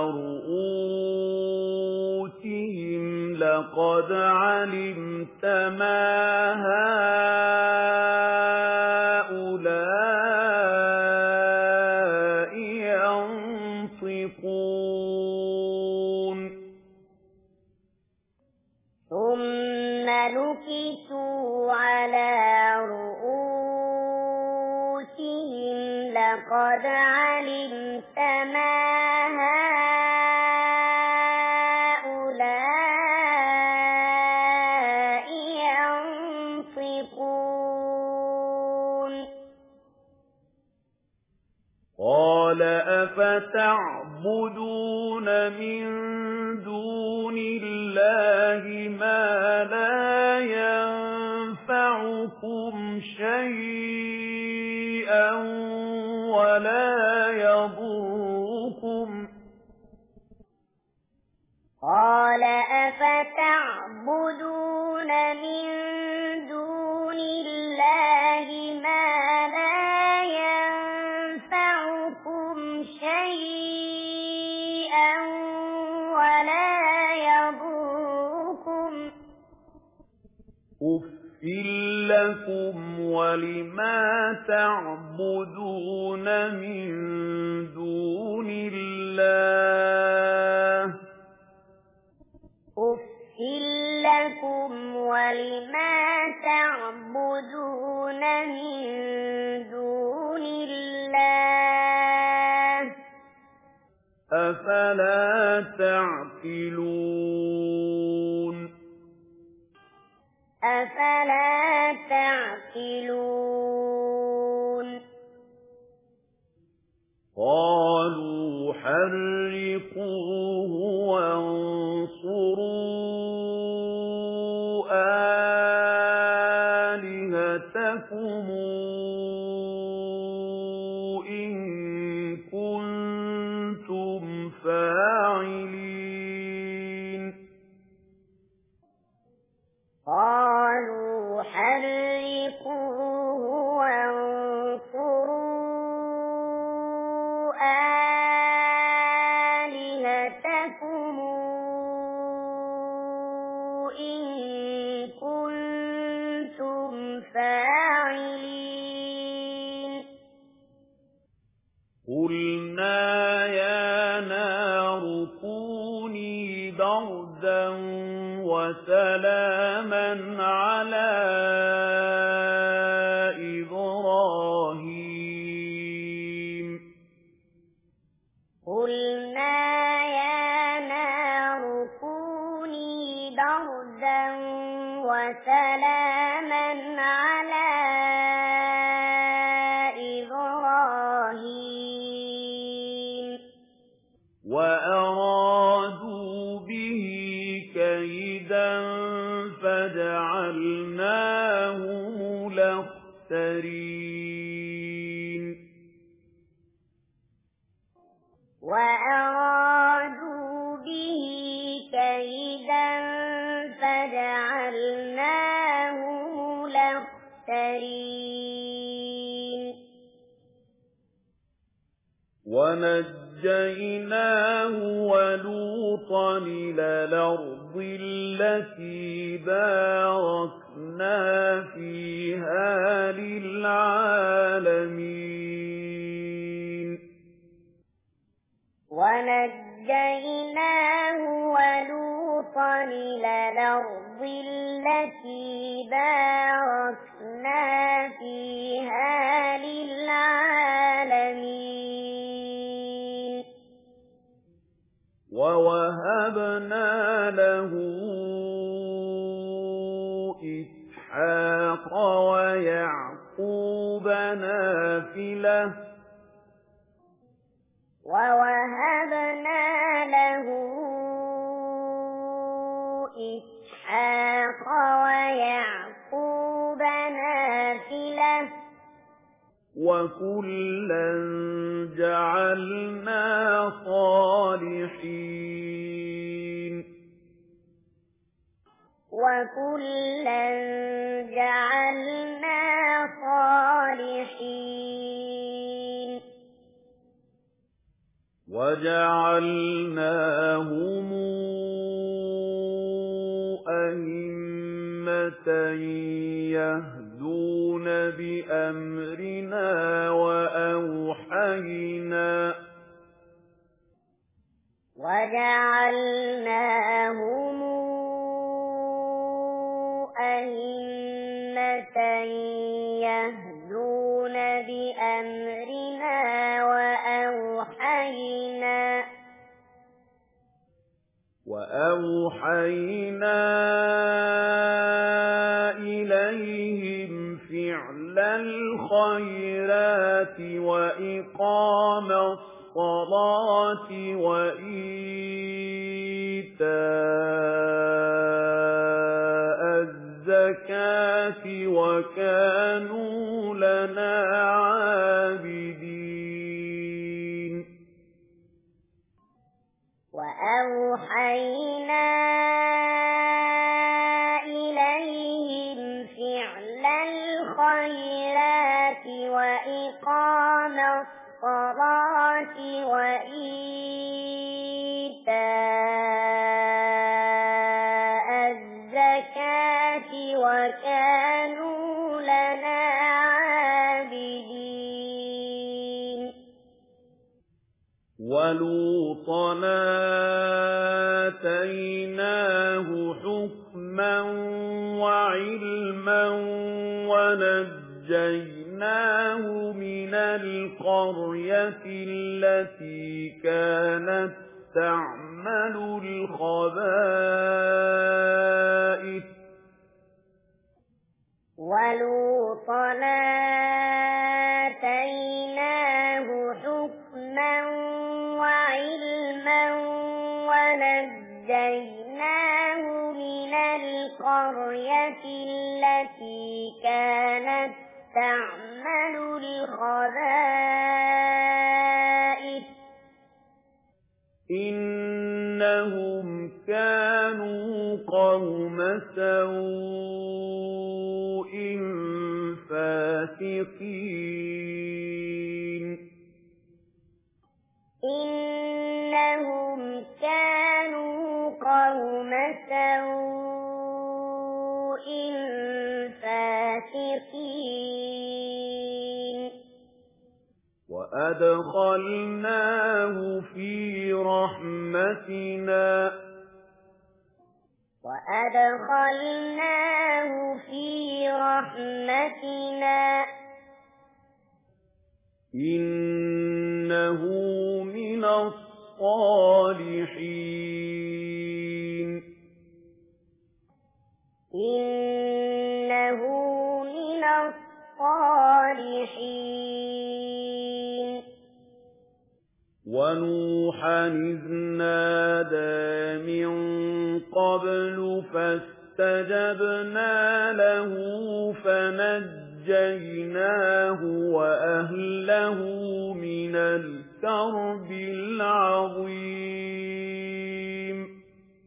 رؤوسهم لقد علمت ما هؤلاء ينطقون ثم نكسوا على رؤوسهم لقد علمت ما هؤلاء ينطقون قال أفتعبدون من دون الله ما لا ينفعكم شيئا ولا يضركم قال أفتعبدون من دون الله ما لا ينفعكم شيئا ولا يضركم أُفٍّ لكم ولما تعبدون من دون الله أُفٍّ لكم ولما تعبدون من دون الله أفلا تعقلون أفلا تعقلون قالوا حرقوه وانصروا آلهتكم إن كنتم فاعلين قالوا حرقوه وانصروا آلهتكم إن كنتم فاعلين قلنا يا نار كوني بردا وسلاما على إبراهيم قلنا يا نار كوني بردا وسلاما على إبراهيم وَأَرَادُوا بِهِ كَيْدًا فَجَعَلْنَاهُمُ الْأَخْسَرِينَ وَأَرَادُوا بِهِ كَيْدًا فَجَعَلْنَاهُمُ الْأَخْسَرِينَ وَنَجَّيْنَاهُ وَلُوطًا إِلَى الْأَرْضِ الَّتِي بَارَكْنَا فِيهَا لِلْعَالَمِينَ وَنَجَّيْنَاهُ وَلُوطًا إِلَى الْأَرْضِ الَّتِي بَارَكْنَا فِيهَا لِلْعَالَمِينَ وَوَهَبْنَا لَهُ إِسْحَاقَ وَيَعْقُوبَ نَافِلَةً وَوَهَبْنَا لَهُ إِسْحَاقَ وَيَعْقُوبَ نَافِلَةً وَكُلًّا جَعَلْنَا صَالِحِينَ وَكُلًّا جَعَلْنَا صَالِحِينَ وَجَعَلْنَاهُمْ أَئِمَّةً يَهْدُونَ بِأَمْرِنَا وَجَعَلْنَاهُمْ أَئِمَّةً يَهْدُونَ بِأَمْرِنَا وَأَوْحَيْنَا إِلَيْهِمْ فِعْلَ الْخَيْرَاتِ وَإِقَامَ الصَّلَاةِ وَإِيتَاءَ الزَّكَاةِ وَكَانُوا لَنَا عَابِدِينَ وَأَوْحَيْنَا إِلَيْهِمْ فِعْلَ الْخَيْرَاتِ وَإِقَامَ الصَّلَاةِ وَإِيتَاءَ الزَّكَاةِ وَكَانُوا لَنَا عَابِدِينَ وَلُوطًا آتَيْنَاهُ حُكْمًا وَعِلْمًا وَنَجَّيْنَاهُ مِنَ الْقَرْيَةِ الَّتِي كَانَتْ تَعْمَلُ الْخَبَائِثَ وَلُوطًا آتَيْنَاهُ حُكْمًا وَعِلْمًا وَنَجَّيْنَاهُ مِنَ الْقَرْيَةِ الَّتِي كَانَتْ تَعْمَلُ الْخَبَائِثَ إِنَّهُمْ كَانُوا قَوْمَ سَوْءٍ فَاسِقِينَ إِنَّهُمْ كَانُوا قَوْمَ سَوْءٍ فَاسِقِينَ وَأَدْخَلْنَاهُ فِي رَحْمَتِنَا إِنَّهُ مِنَ الصَّالِحِينَ إِنَّهُ مِنَ الصَّالِحِينَ وَنُوحًا إِذْ نَادَىٰ مِن قَبْلُ فَاسْتَجَبْنَا لَهُ فَنَجَّيْنَاهُ وَأَهْلَهُ مِنَ الْكَرْبِ الْعَظِيمِ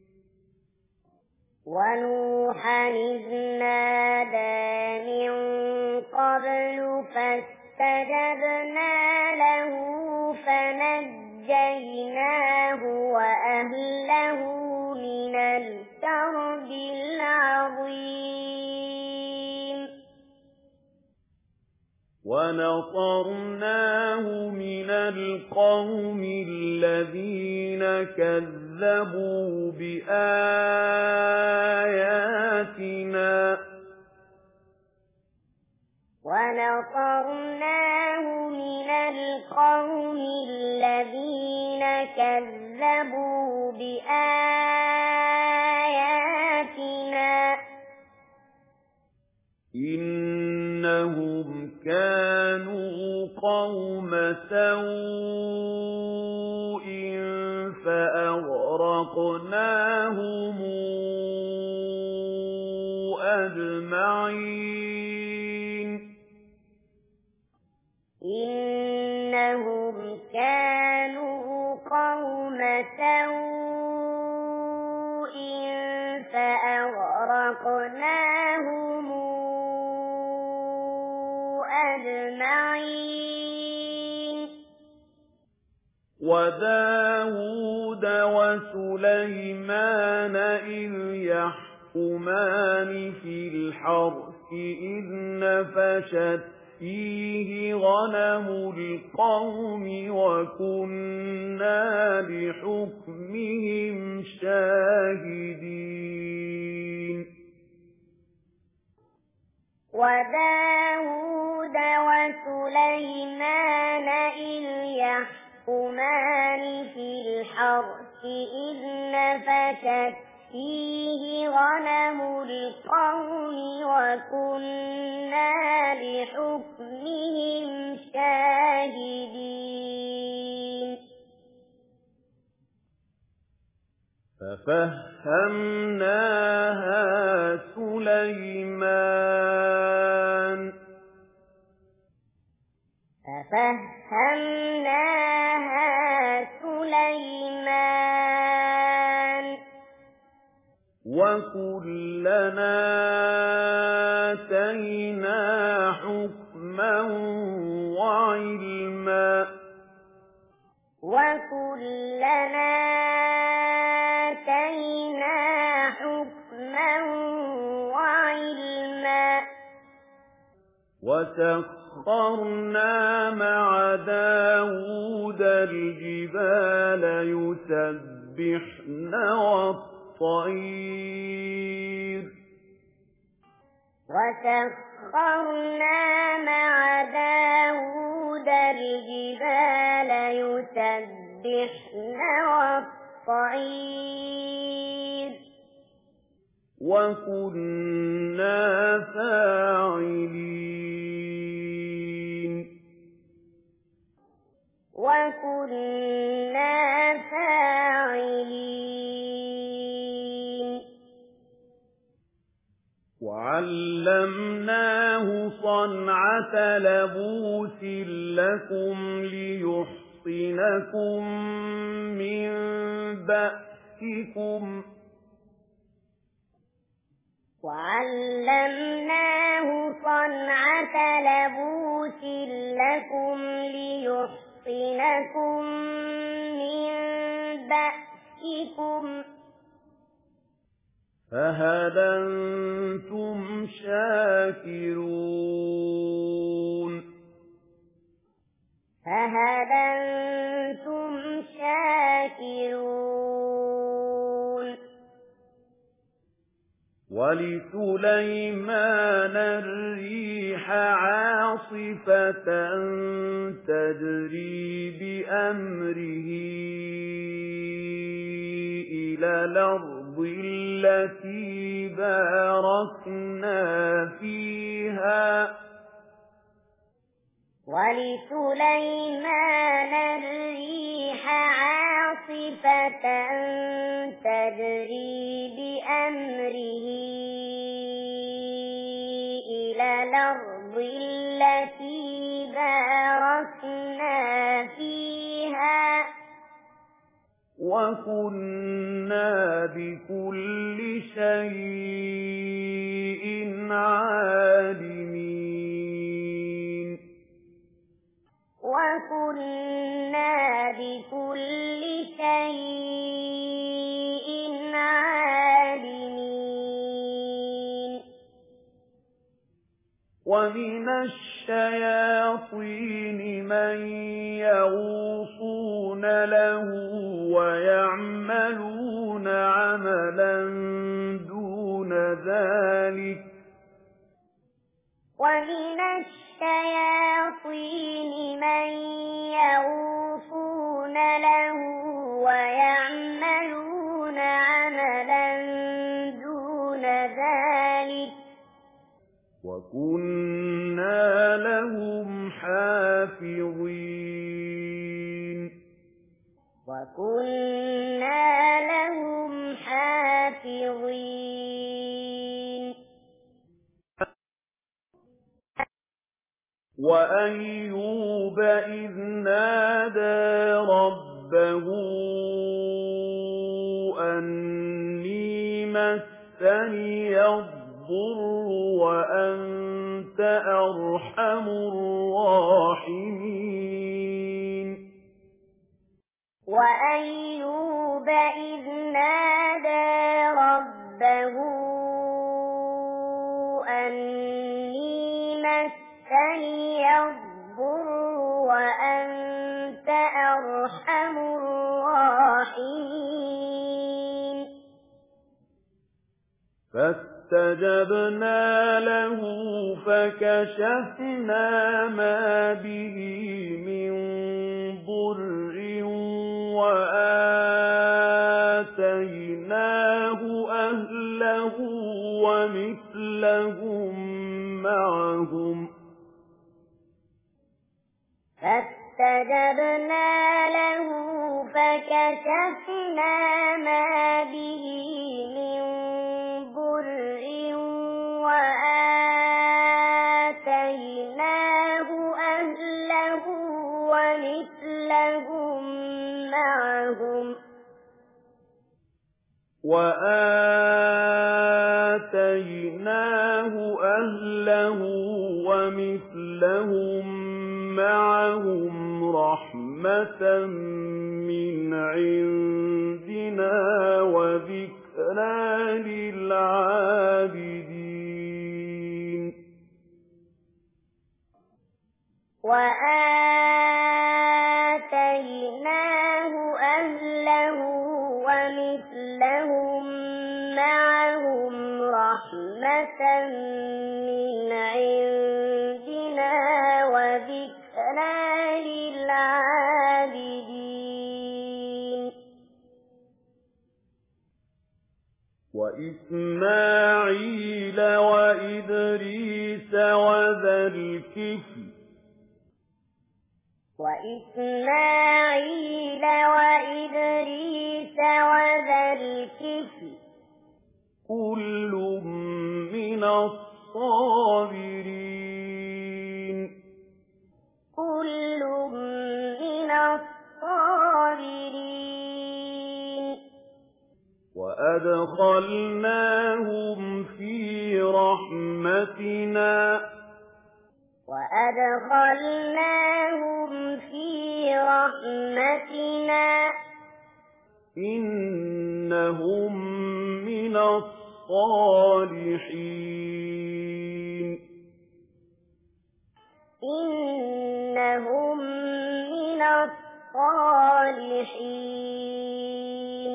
وَنُوحًا إِذْ نَادَىٰ مِن قَبْلُ فَاسْتَجَبْنَا لَهُ فَنَجَّيْنَاهُ وَأَهْلَهُ مِنَ الْكَرْبِ الْعَظِيمِ وَنَصَرْنَاهُ مِنَ الْقَوْمِ الَّذِينَ كَذَّبُوا بِآيَاتِنَا وَنَصَرْنَاهُ مِنَ الْقَوْمِ الَّذِينَ كَذَّبُوا بِآيَاتِنَا إِنَّهُمْ كَانُوا قَوْمَ سَوْءٍ فَأَغْرَقْنَاهُمْ أَجْمَعِينَ إِنَّهُمْ كَانُوا قَوْمَ سَوْءٍ فَأَغْرَقْنَاهُمْ أَجْمَعِينَ وَدَاوُودَ وَسُلَيْمَانَ إِذْ يَحْكُمَانِ فِي الْحَرْثِ إِذْ نَفَشَتْ فِيهِ غَنَمُ الْقَوْمِ وَكُنَّا لِحُكْمِهِمْ شَاهِدِينَ وَدَاوُودَ وَسُلَيْمَانَ إِذْ يَحْكُمَانِ فِي الْحَرْثِ إِذْ نَفَشَتْ فِيهِ غَنَمُ الْقَوْمِ وَكُنَّا لِحُكْمِهِمْ شَاهِدِينَ فَفَهَّمْنَاهَا سُلَيْمَانَ وَكُلًّا آتَيْنَا حُكْمًا وَعِلْمًا وَسَخَّرْنَا مَعَ دَاوُودَ الْجِبَالَ يُسَبِّحْنَ وَالطَّيْرَ وَكُنَّا فَاعِلِينَ وَعَلَّمْنَاهُ صَنْعَةَ لَبُوسٍ لَّكُمْ لِيُحْصِنَكُم مِّن بَأْسِكُمْ ۖ فَهَلْ أَنتُمْ شَاكِرُونَ وَلِسُلَيْمَانَ الرِّيحَ عَاصِفَةً تَجْرِي بِأَمْرِهِ إِلَى الْأَرْضِ الَّتِي بَارَكْنَا فِيهَا إِنَّهُ بِكُلِّ شَيْءٍ عَلِيمٌ وَلِسُلَيْمَانَ الرِّيحَ عَاصِفَةً تَجْرِي بِأَمْرِهِ إِلَى الْأَرْضِ الَّتِي بَارَكْنَا فِيهَا ولسليمان الريح عاصفة تجري بأمره إلى الأرض التي باركنا فيها وكنا بكل شيء عالمين وكنا بكل شيء عالمين ومن الشياطين من يغوصون له ويعملون عملا دون ذلك ومن الشياطين من يغوصون له ويعملون عملا دون ذلك وكنا لهم حافظين وكنا لهم حافظين وأيوب إذ نادى ربه أني مسني الضر وأنت أرحم الراحمين وأيوب إذ نادى ربه أني مسني الضر وأنت أرحم الراحمين فاستجبنا له فكشفنا ما به من ضر وآتيناه أهله ومثلهم معهم فاستجبنا له فكشفنا ما به من ضر وآتيناه أهله ومثلهم معهم رحمة من عندنا وذكرى للعابدين وآتيناه أهله ومثلهم معهم رحمة من عندنا وذكرى للعابدين وإسماعيل وإدريس وذا الكفل وإسماعيل وإدريس وذا الكفل كل من الصابرين كل من الصابرين وأدخلناهم في رحمتنا وأدخلناهم في رحمتنا إنهم من الصالحين إنهم من الصالحين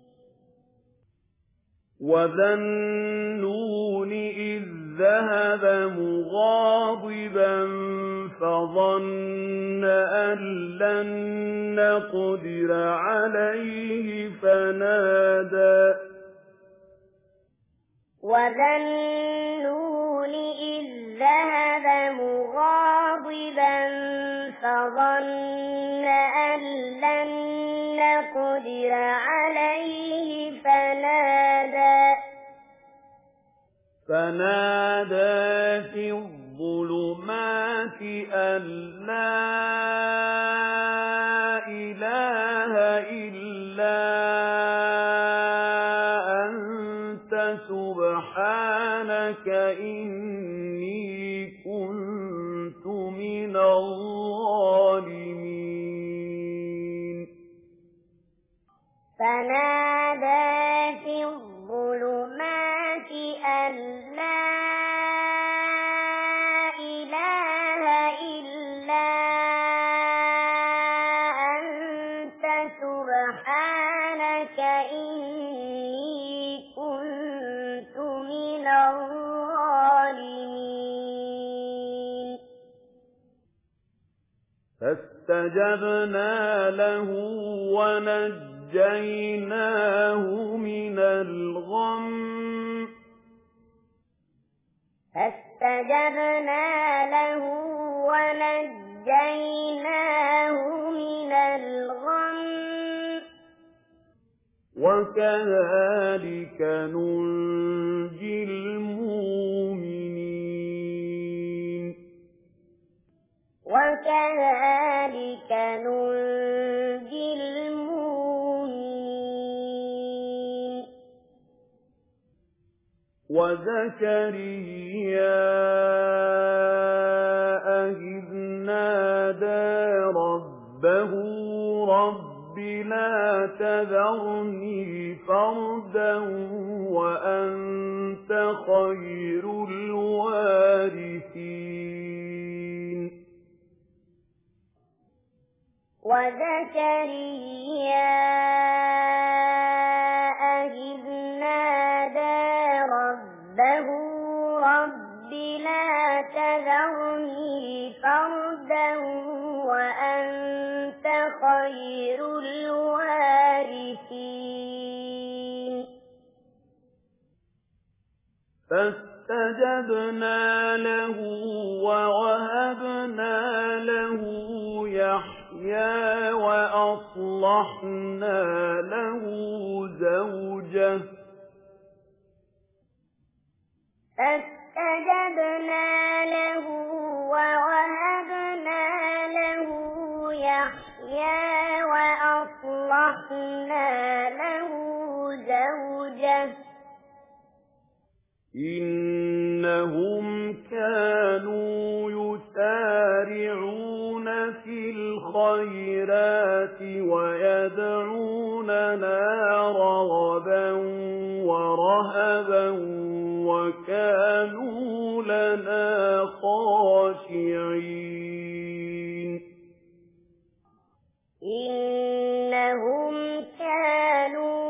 وذا النون إذ ذهب مغاضبا فظن أن لن نقدر عليه وذا النون إذ ذهب مغاضبا غاضبا فظن أن لن نقدر عليه فنادى في الظلمات أن لا إله إلا أنت سبحانك إني كنت من الظالمين فنادى في الظلمات أن لا إله إلا أنت سبحانك إني كنت من الظالمين فاستجبنا له ونجيناه من الغم فاستجبنا له ونجيناه من الغم وكذلك ننجي المؤمنين وكذلك ننجي المؤمنين وزكريا إذ نادى ربه رب لا تذرني فردا وأنت خير الوارثين وزكريا إذ نادى ربه رب لا تذرني فردا وأنت خير الوارثين فاستجبنا له ووهبنا له يحيى وأصلحنا له زوجه فاستجبنا له ووهبنا له يحيى وأصلحنا له زوجه إنهم كانوا يسارعون في الخيرات ويدعوننا رغبا ورهبا وكانوا لنا خاشعين إنهم كانوا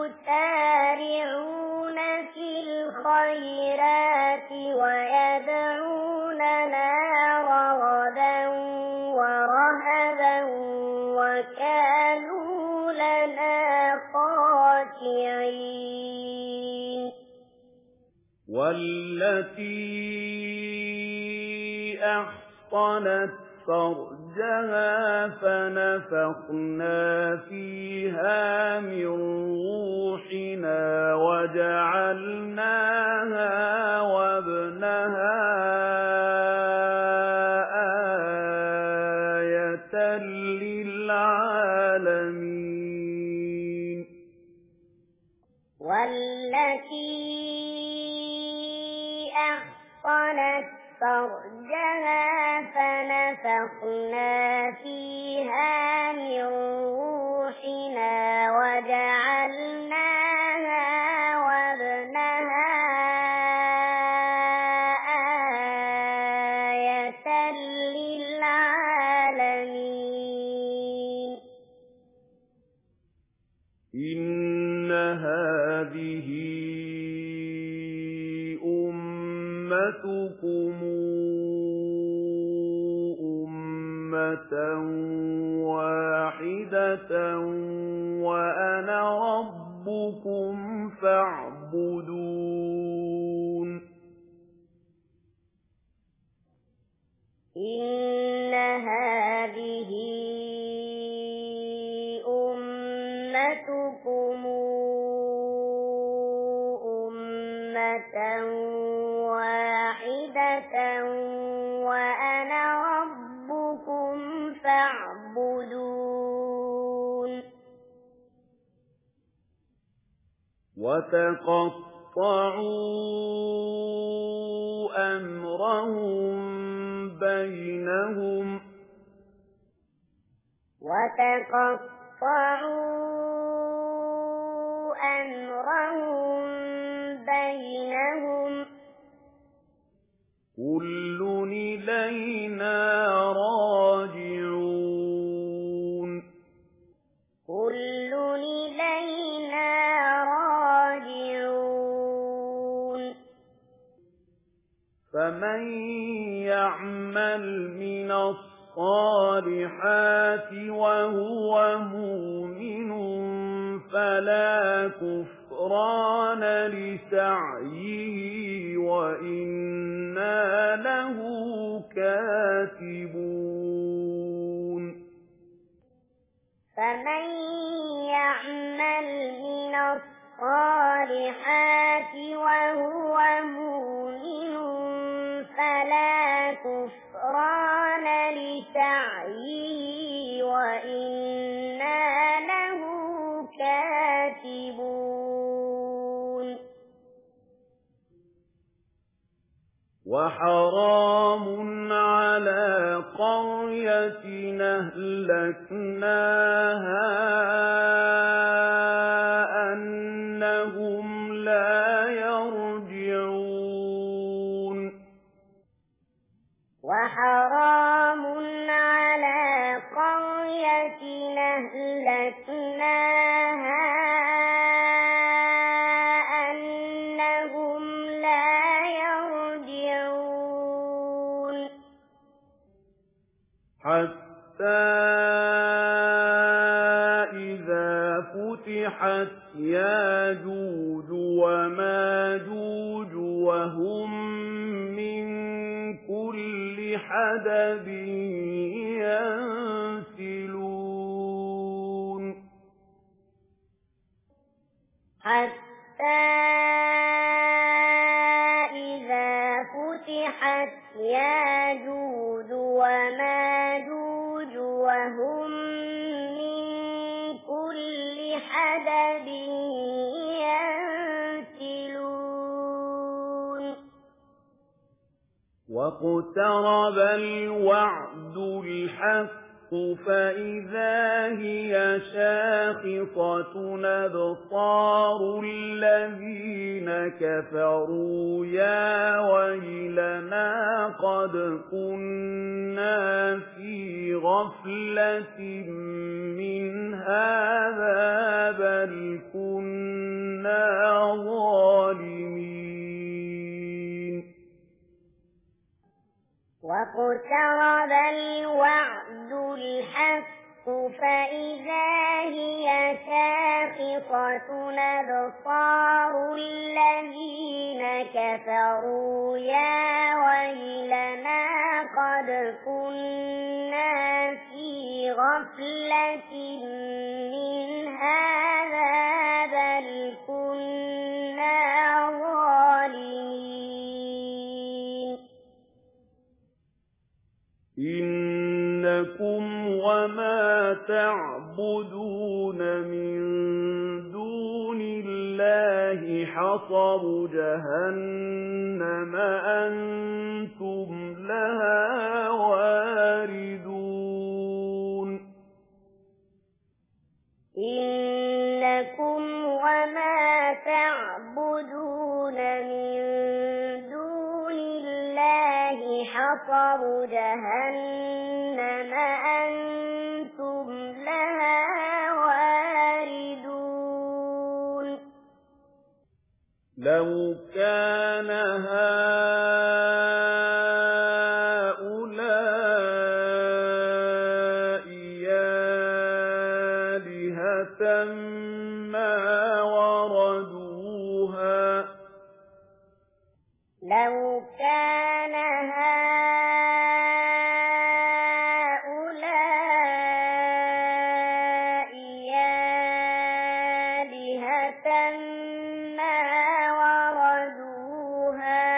يسارعون في الخيرات ويدعوننا رغبا ورهبا وكانوا لنا خاشعين والتي أحصنت فرجها فنفخنا فيها من روحنا وجعلناها وابنها آية للعالمين والتي أحصنت فرجها فنفخنا فيها من روحنا وجعلناها وابنها آية للعالمين إن هذه أمتكم أمة واحدة وأنا ربكم فاعبدون إن هذه أمتكم أمة واحدة وأنا ربكم فاعبدون وتقطعوا أمرهم بينهم كل إلينا راجعون فمن يعمل من الصالحات وهو مؤمن فلا كفران لسعيه وإنا له كاتبون فمن يعمل من الصالحات وهو مؤمن فلا كفران لسعيه وإنا له كاتبون وحرام على قرية أهلكناها أنهم لا يرجعون وحرام على قرية أهلكناها أنهم لا يرجعون حتى إذا فتحت ياجوج وماجوج وهم من كل حدب ينسلون حتى إذا فتحت ياجوج وماجوج وهم من كل حدب ينسلون واقترب الوعد الحق فإذا هي شاخصة أبصار الذين كفروا يا ويلنا قد كنا في غفلة من هذا بل كنا ظالمين واقترب الوعد الحق فإذا هي شاخصة أبصار الذين كفروا يا ويلنا قد كنا في غفلة من هذا بل كنا ظالمين إنكم وما تعبدون من دون الله حصب جهنم أنتم لها واردون إنكم وما تعبدون من دون الله حصب جهنم أنتم لها واردون لو كان هؤلاء آلهة ما وردوها لو كان هؤلاء ما وردوها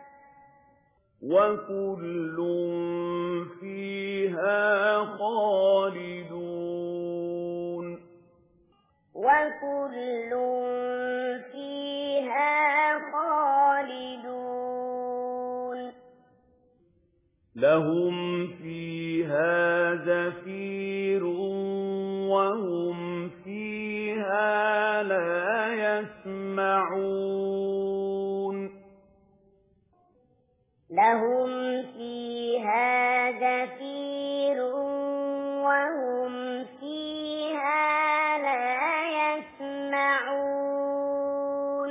وكل فيها خالدون وكل فيها خالدون لهم فيها زفير وهم فيها لا يسمعون لهم فيها زفير وهم فيها لا يسمعون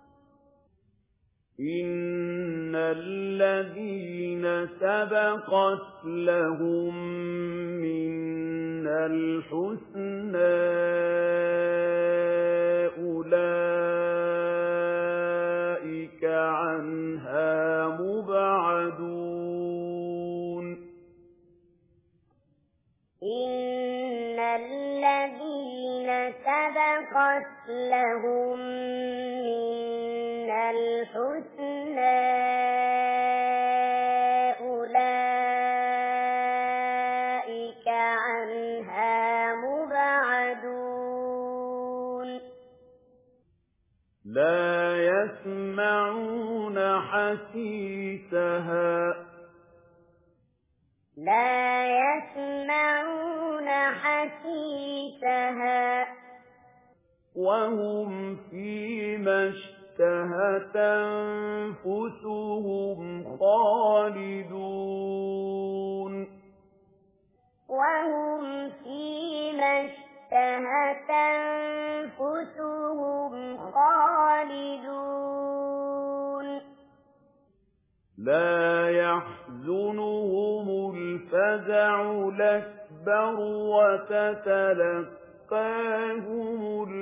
إن الذين سبقت لهم منا الحسنى أولئك عنها مبعدون إن الذين سبقت لهم منا الحسنى أولئك عنها مبعدون لا يسمعون حسيسها لا يسمعون حسيسها وهم فيما اشتهت أنفسهم خالدون وهم فيما اشتهت أنفسهم خالدون لا يحزنهم الفزع الأكبر وتتلقاهم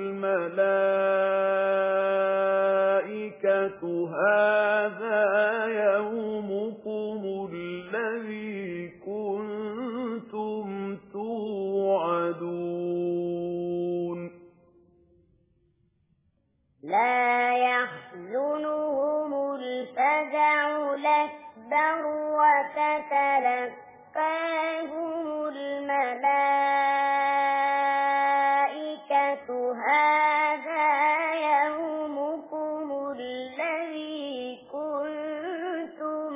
الملائكة هذا يومكم الذي كنتم توعدون لا يحزنهم الفزع الأكبر وتتلقاهم الملائكة هذا يومكم الذي كنتم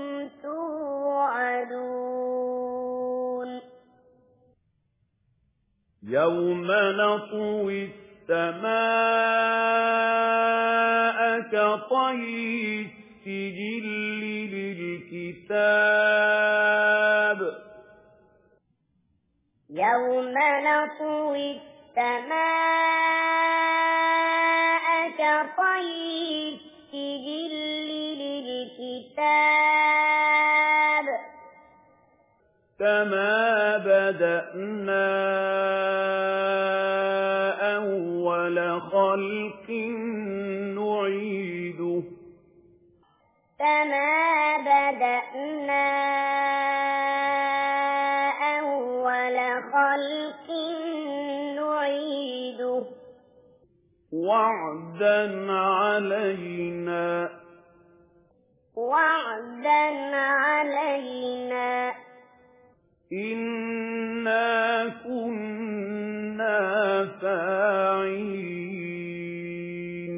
توعدون يوم نطوي السماء كطي السجل للكتاب يوم نطوي السماء كطي السجل للكتاب كما بدأنا أول خلق نعيده كما بدأنا أول خلق نعيده وعدا علينا إنا كنا فاعلين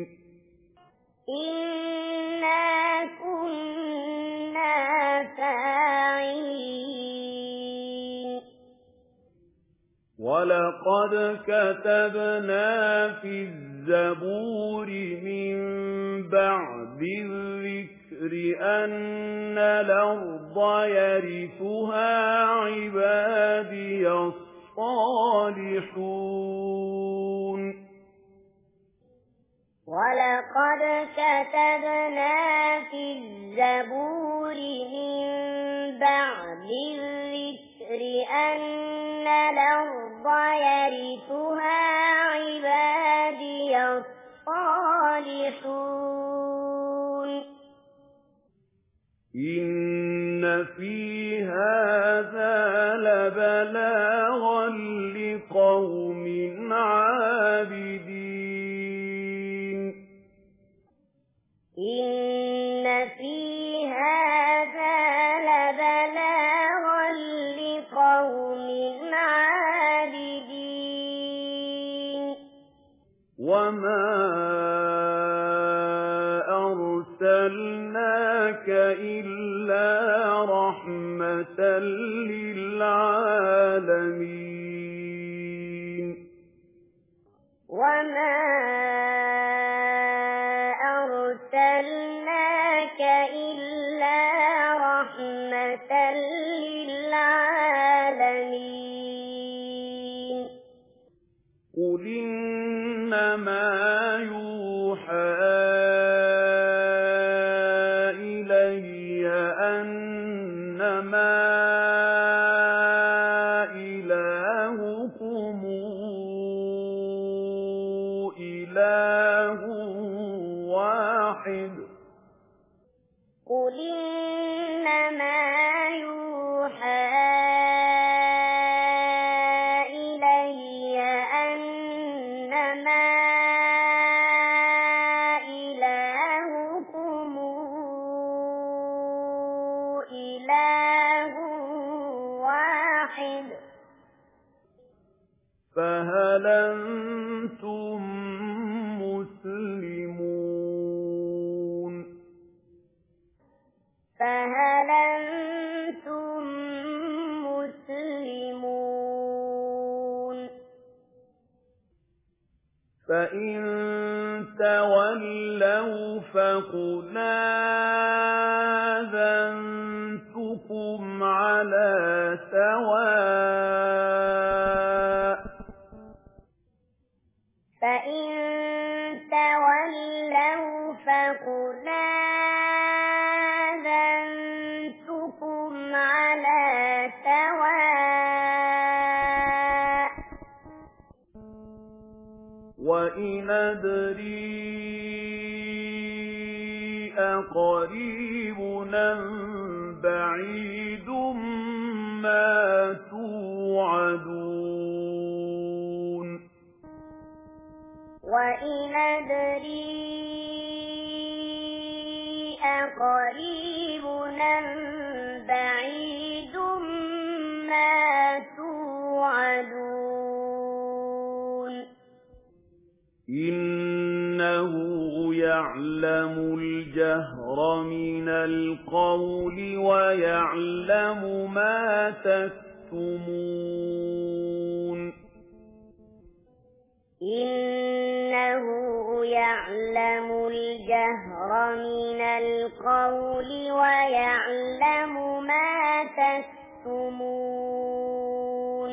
ولقد كتبنا في الزبور من بعد الذكر أن الأرض يرثها عبادي الصالحون ولقد كتبنا في الزبور من بعد الذكر أن الأرض يرثها عبادي الصالحون إن في هذا لبلاغا لقوم عابدين وَمَا أَرْسَلْنَاكَ إِلَّا رَحْمَةً لِّلْعَالَمِينَ وَمَا أَرْسَلْنَاكَ إِلَّا رَحْمَةً لِّلْعَالَمِينَ قُلْ إِنَّمَا يُوحَىٰ إِلَيَّ أَنَّمَا إِلَٰهُكُمْ إِلَٰهٌ وَاحِدٌ قُلْ إِنَّمَا يُوحَىٰ إِلَيَّ أَنَّمَا إِلَٰهُكُمْ إِلَٰهٌ وَاحِدٌ فَهَلْ أَنتُم مُّسْلِمُونَ فَهَلْ أَنتُم مُّسْلِمُونَ فَإِن تَوَلَّوْا فَقُلْ آذَنتُكُمْ عَلَىٰ سَوَاءٍ فَإِن تَوَلَّوْا فَقُلْ آذَنتُكُمْ عَلَىٰ سَوَاءٍ وَإِنْ أَدْرِي أَقَرِيبٌ أَمْ بَعِيدٌ مَّا تُوعَدُونَ وَإِنْ أَدْرِي أَقَرِيبٌ أَمْ بَعِيدٌ مَّا تُوعَدُونَ إِنَّهُ يَعْلَمُ الْجَهْرَ مِنَ الْقَوْلِ وَيَعْلَمُ مَا تَكْتُمُونَ إِنَّهُ يَعْلَمُ الْجَهْرَ مِنَ الْقَوْلِ وَيَعْلَمُ مَا تَكْتُمُونَ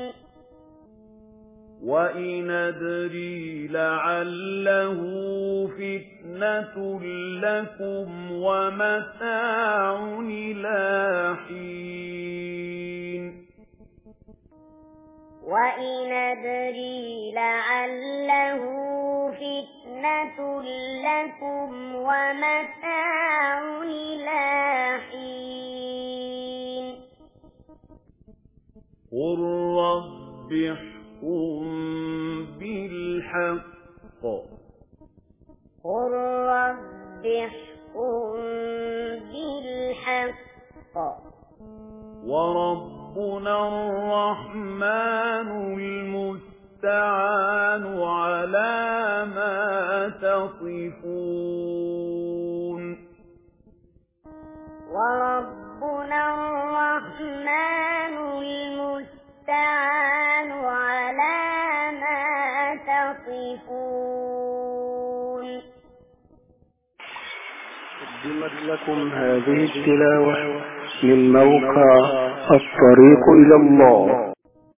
وَإِنْ أَدْرِي لَعَلَّهُ فِتْنَةٌ لَّكُمْ وَمَتَاعٌ إِلَىٰ حِينٍ وَإِنْ أَدْرِي لَعَلَّهُ فِتْنَةٌ لَّكُمْ وَمَتَاعٌ إِلَىٰ حِينٍ قُل رَّبِّ احْكُم بِالْحَقِّ قُل رَّبِّ احْكُم بِالْحَقِّ وَرَبُّنَا الرَّحْمَٰنُ الْمُسْتَعَانُ عَلَىٰ مَا تَصِفُونَ وَرَبُّنَا الرَّحْمَٰنُ الْمُسْتَعَانُ عَلَىٰ مَا تَصِفُونَ قدمت لكم هذه التلاوة من موقع الطريق إلى الله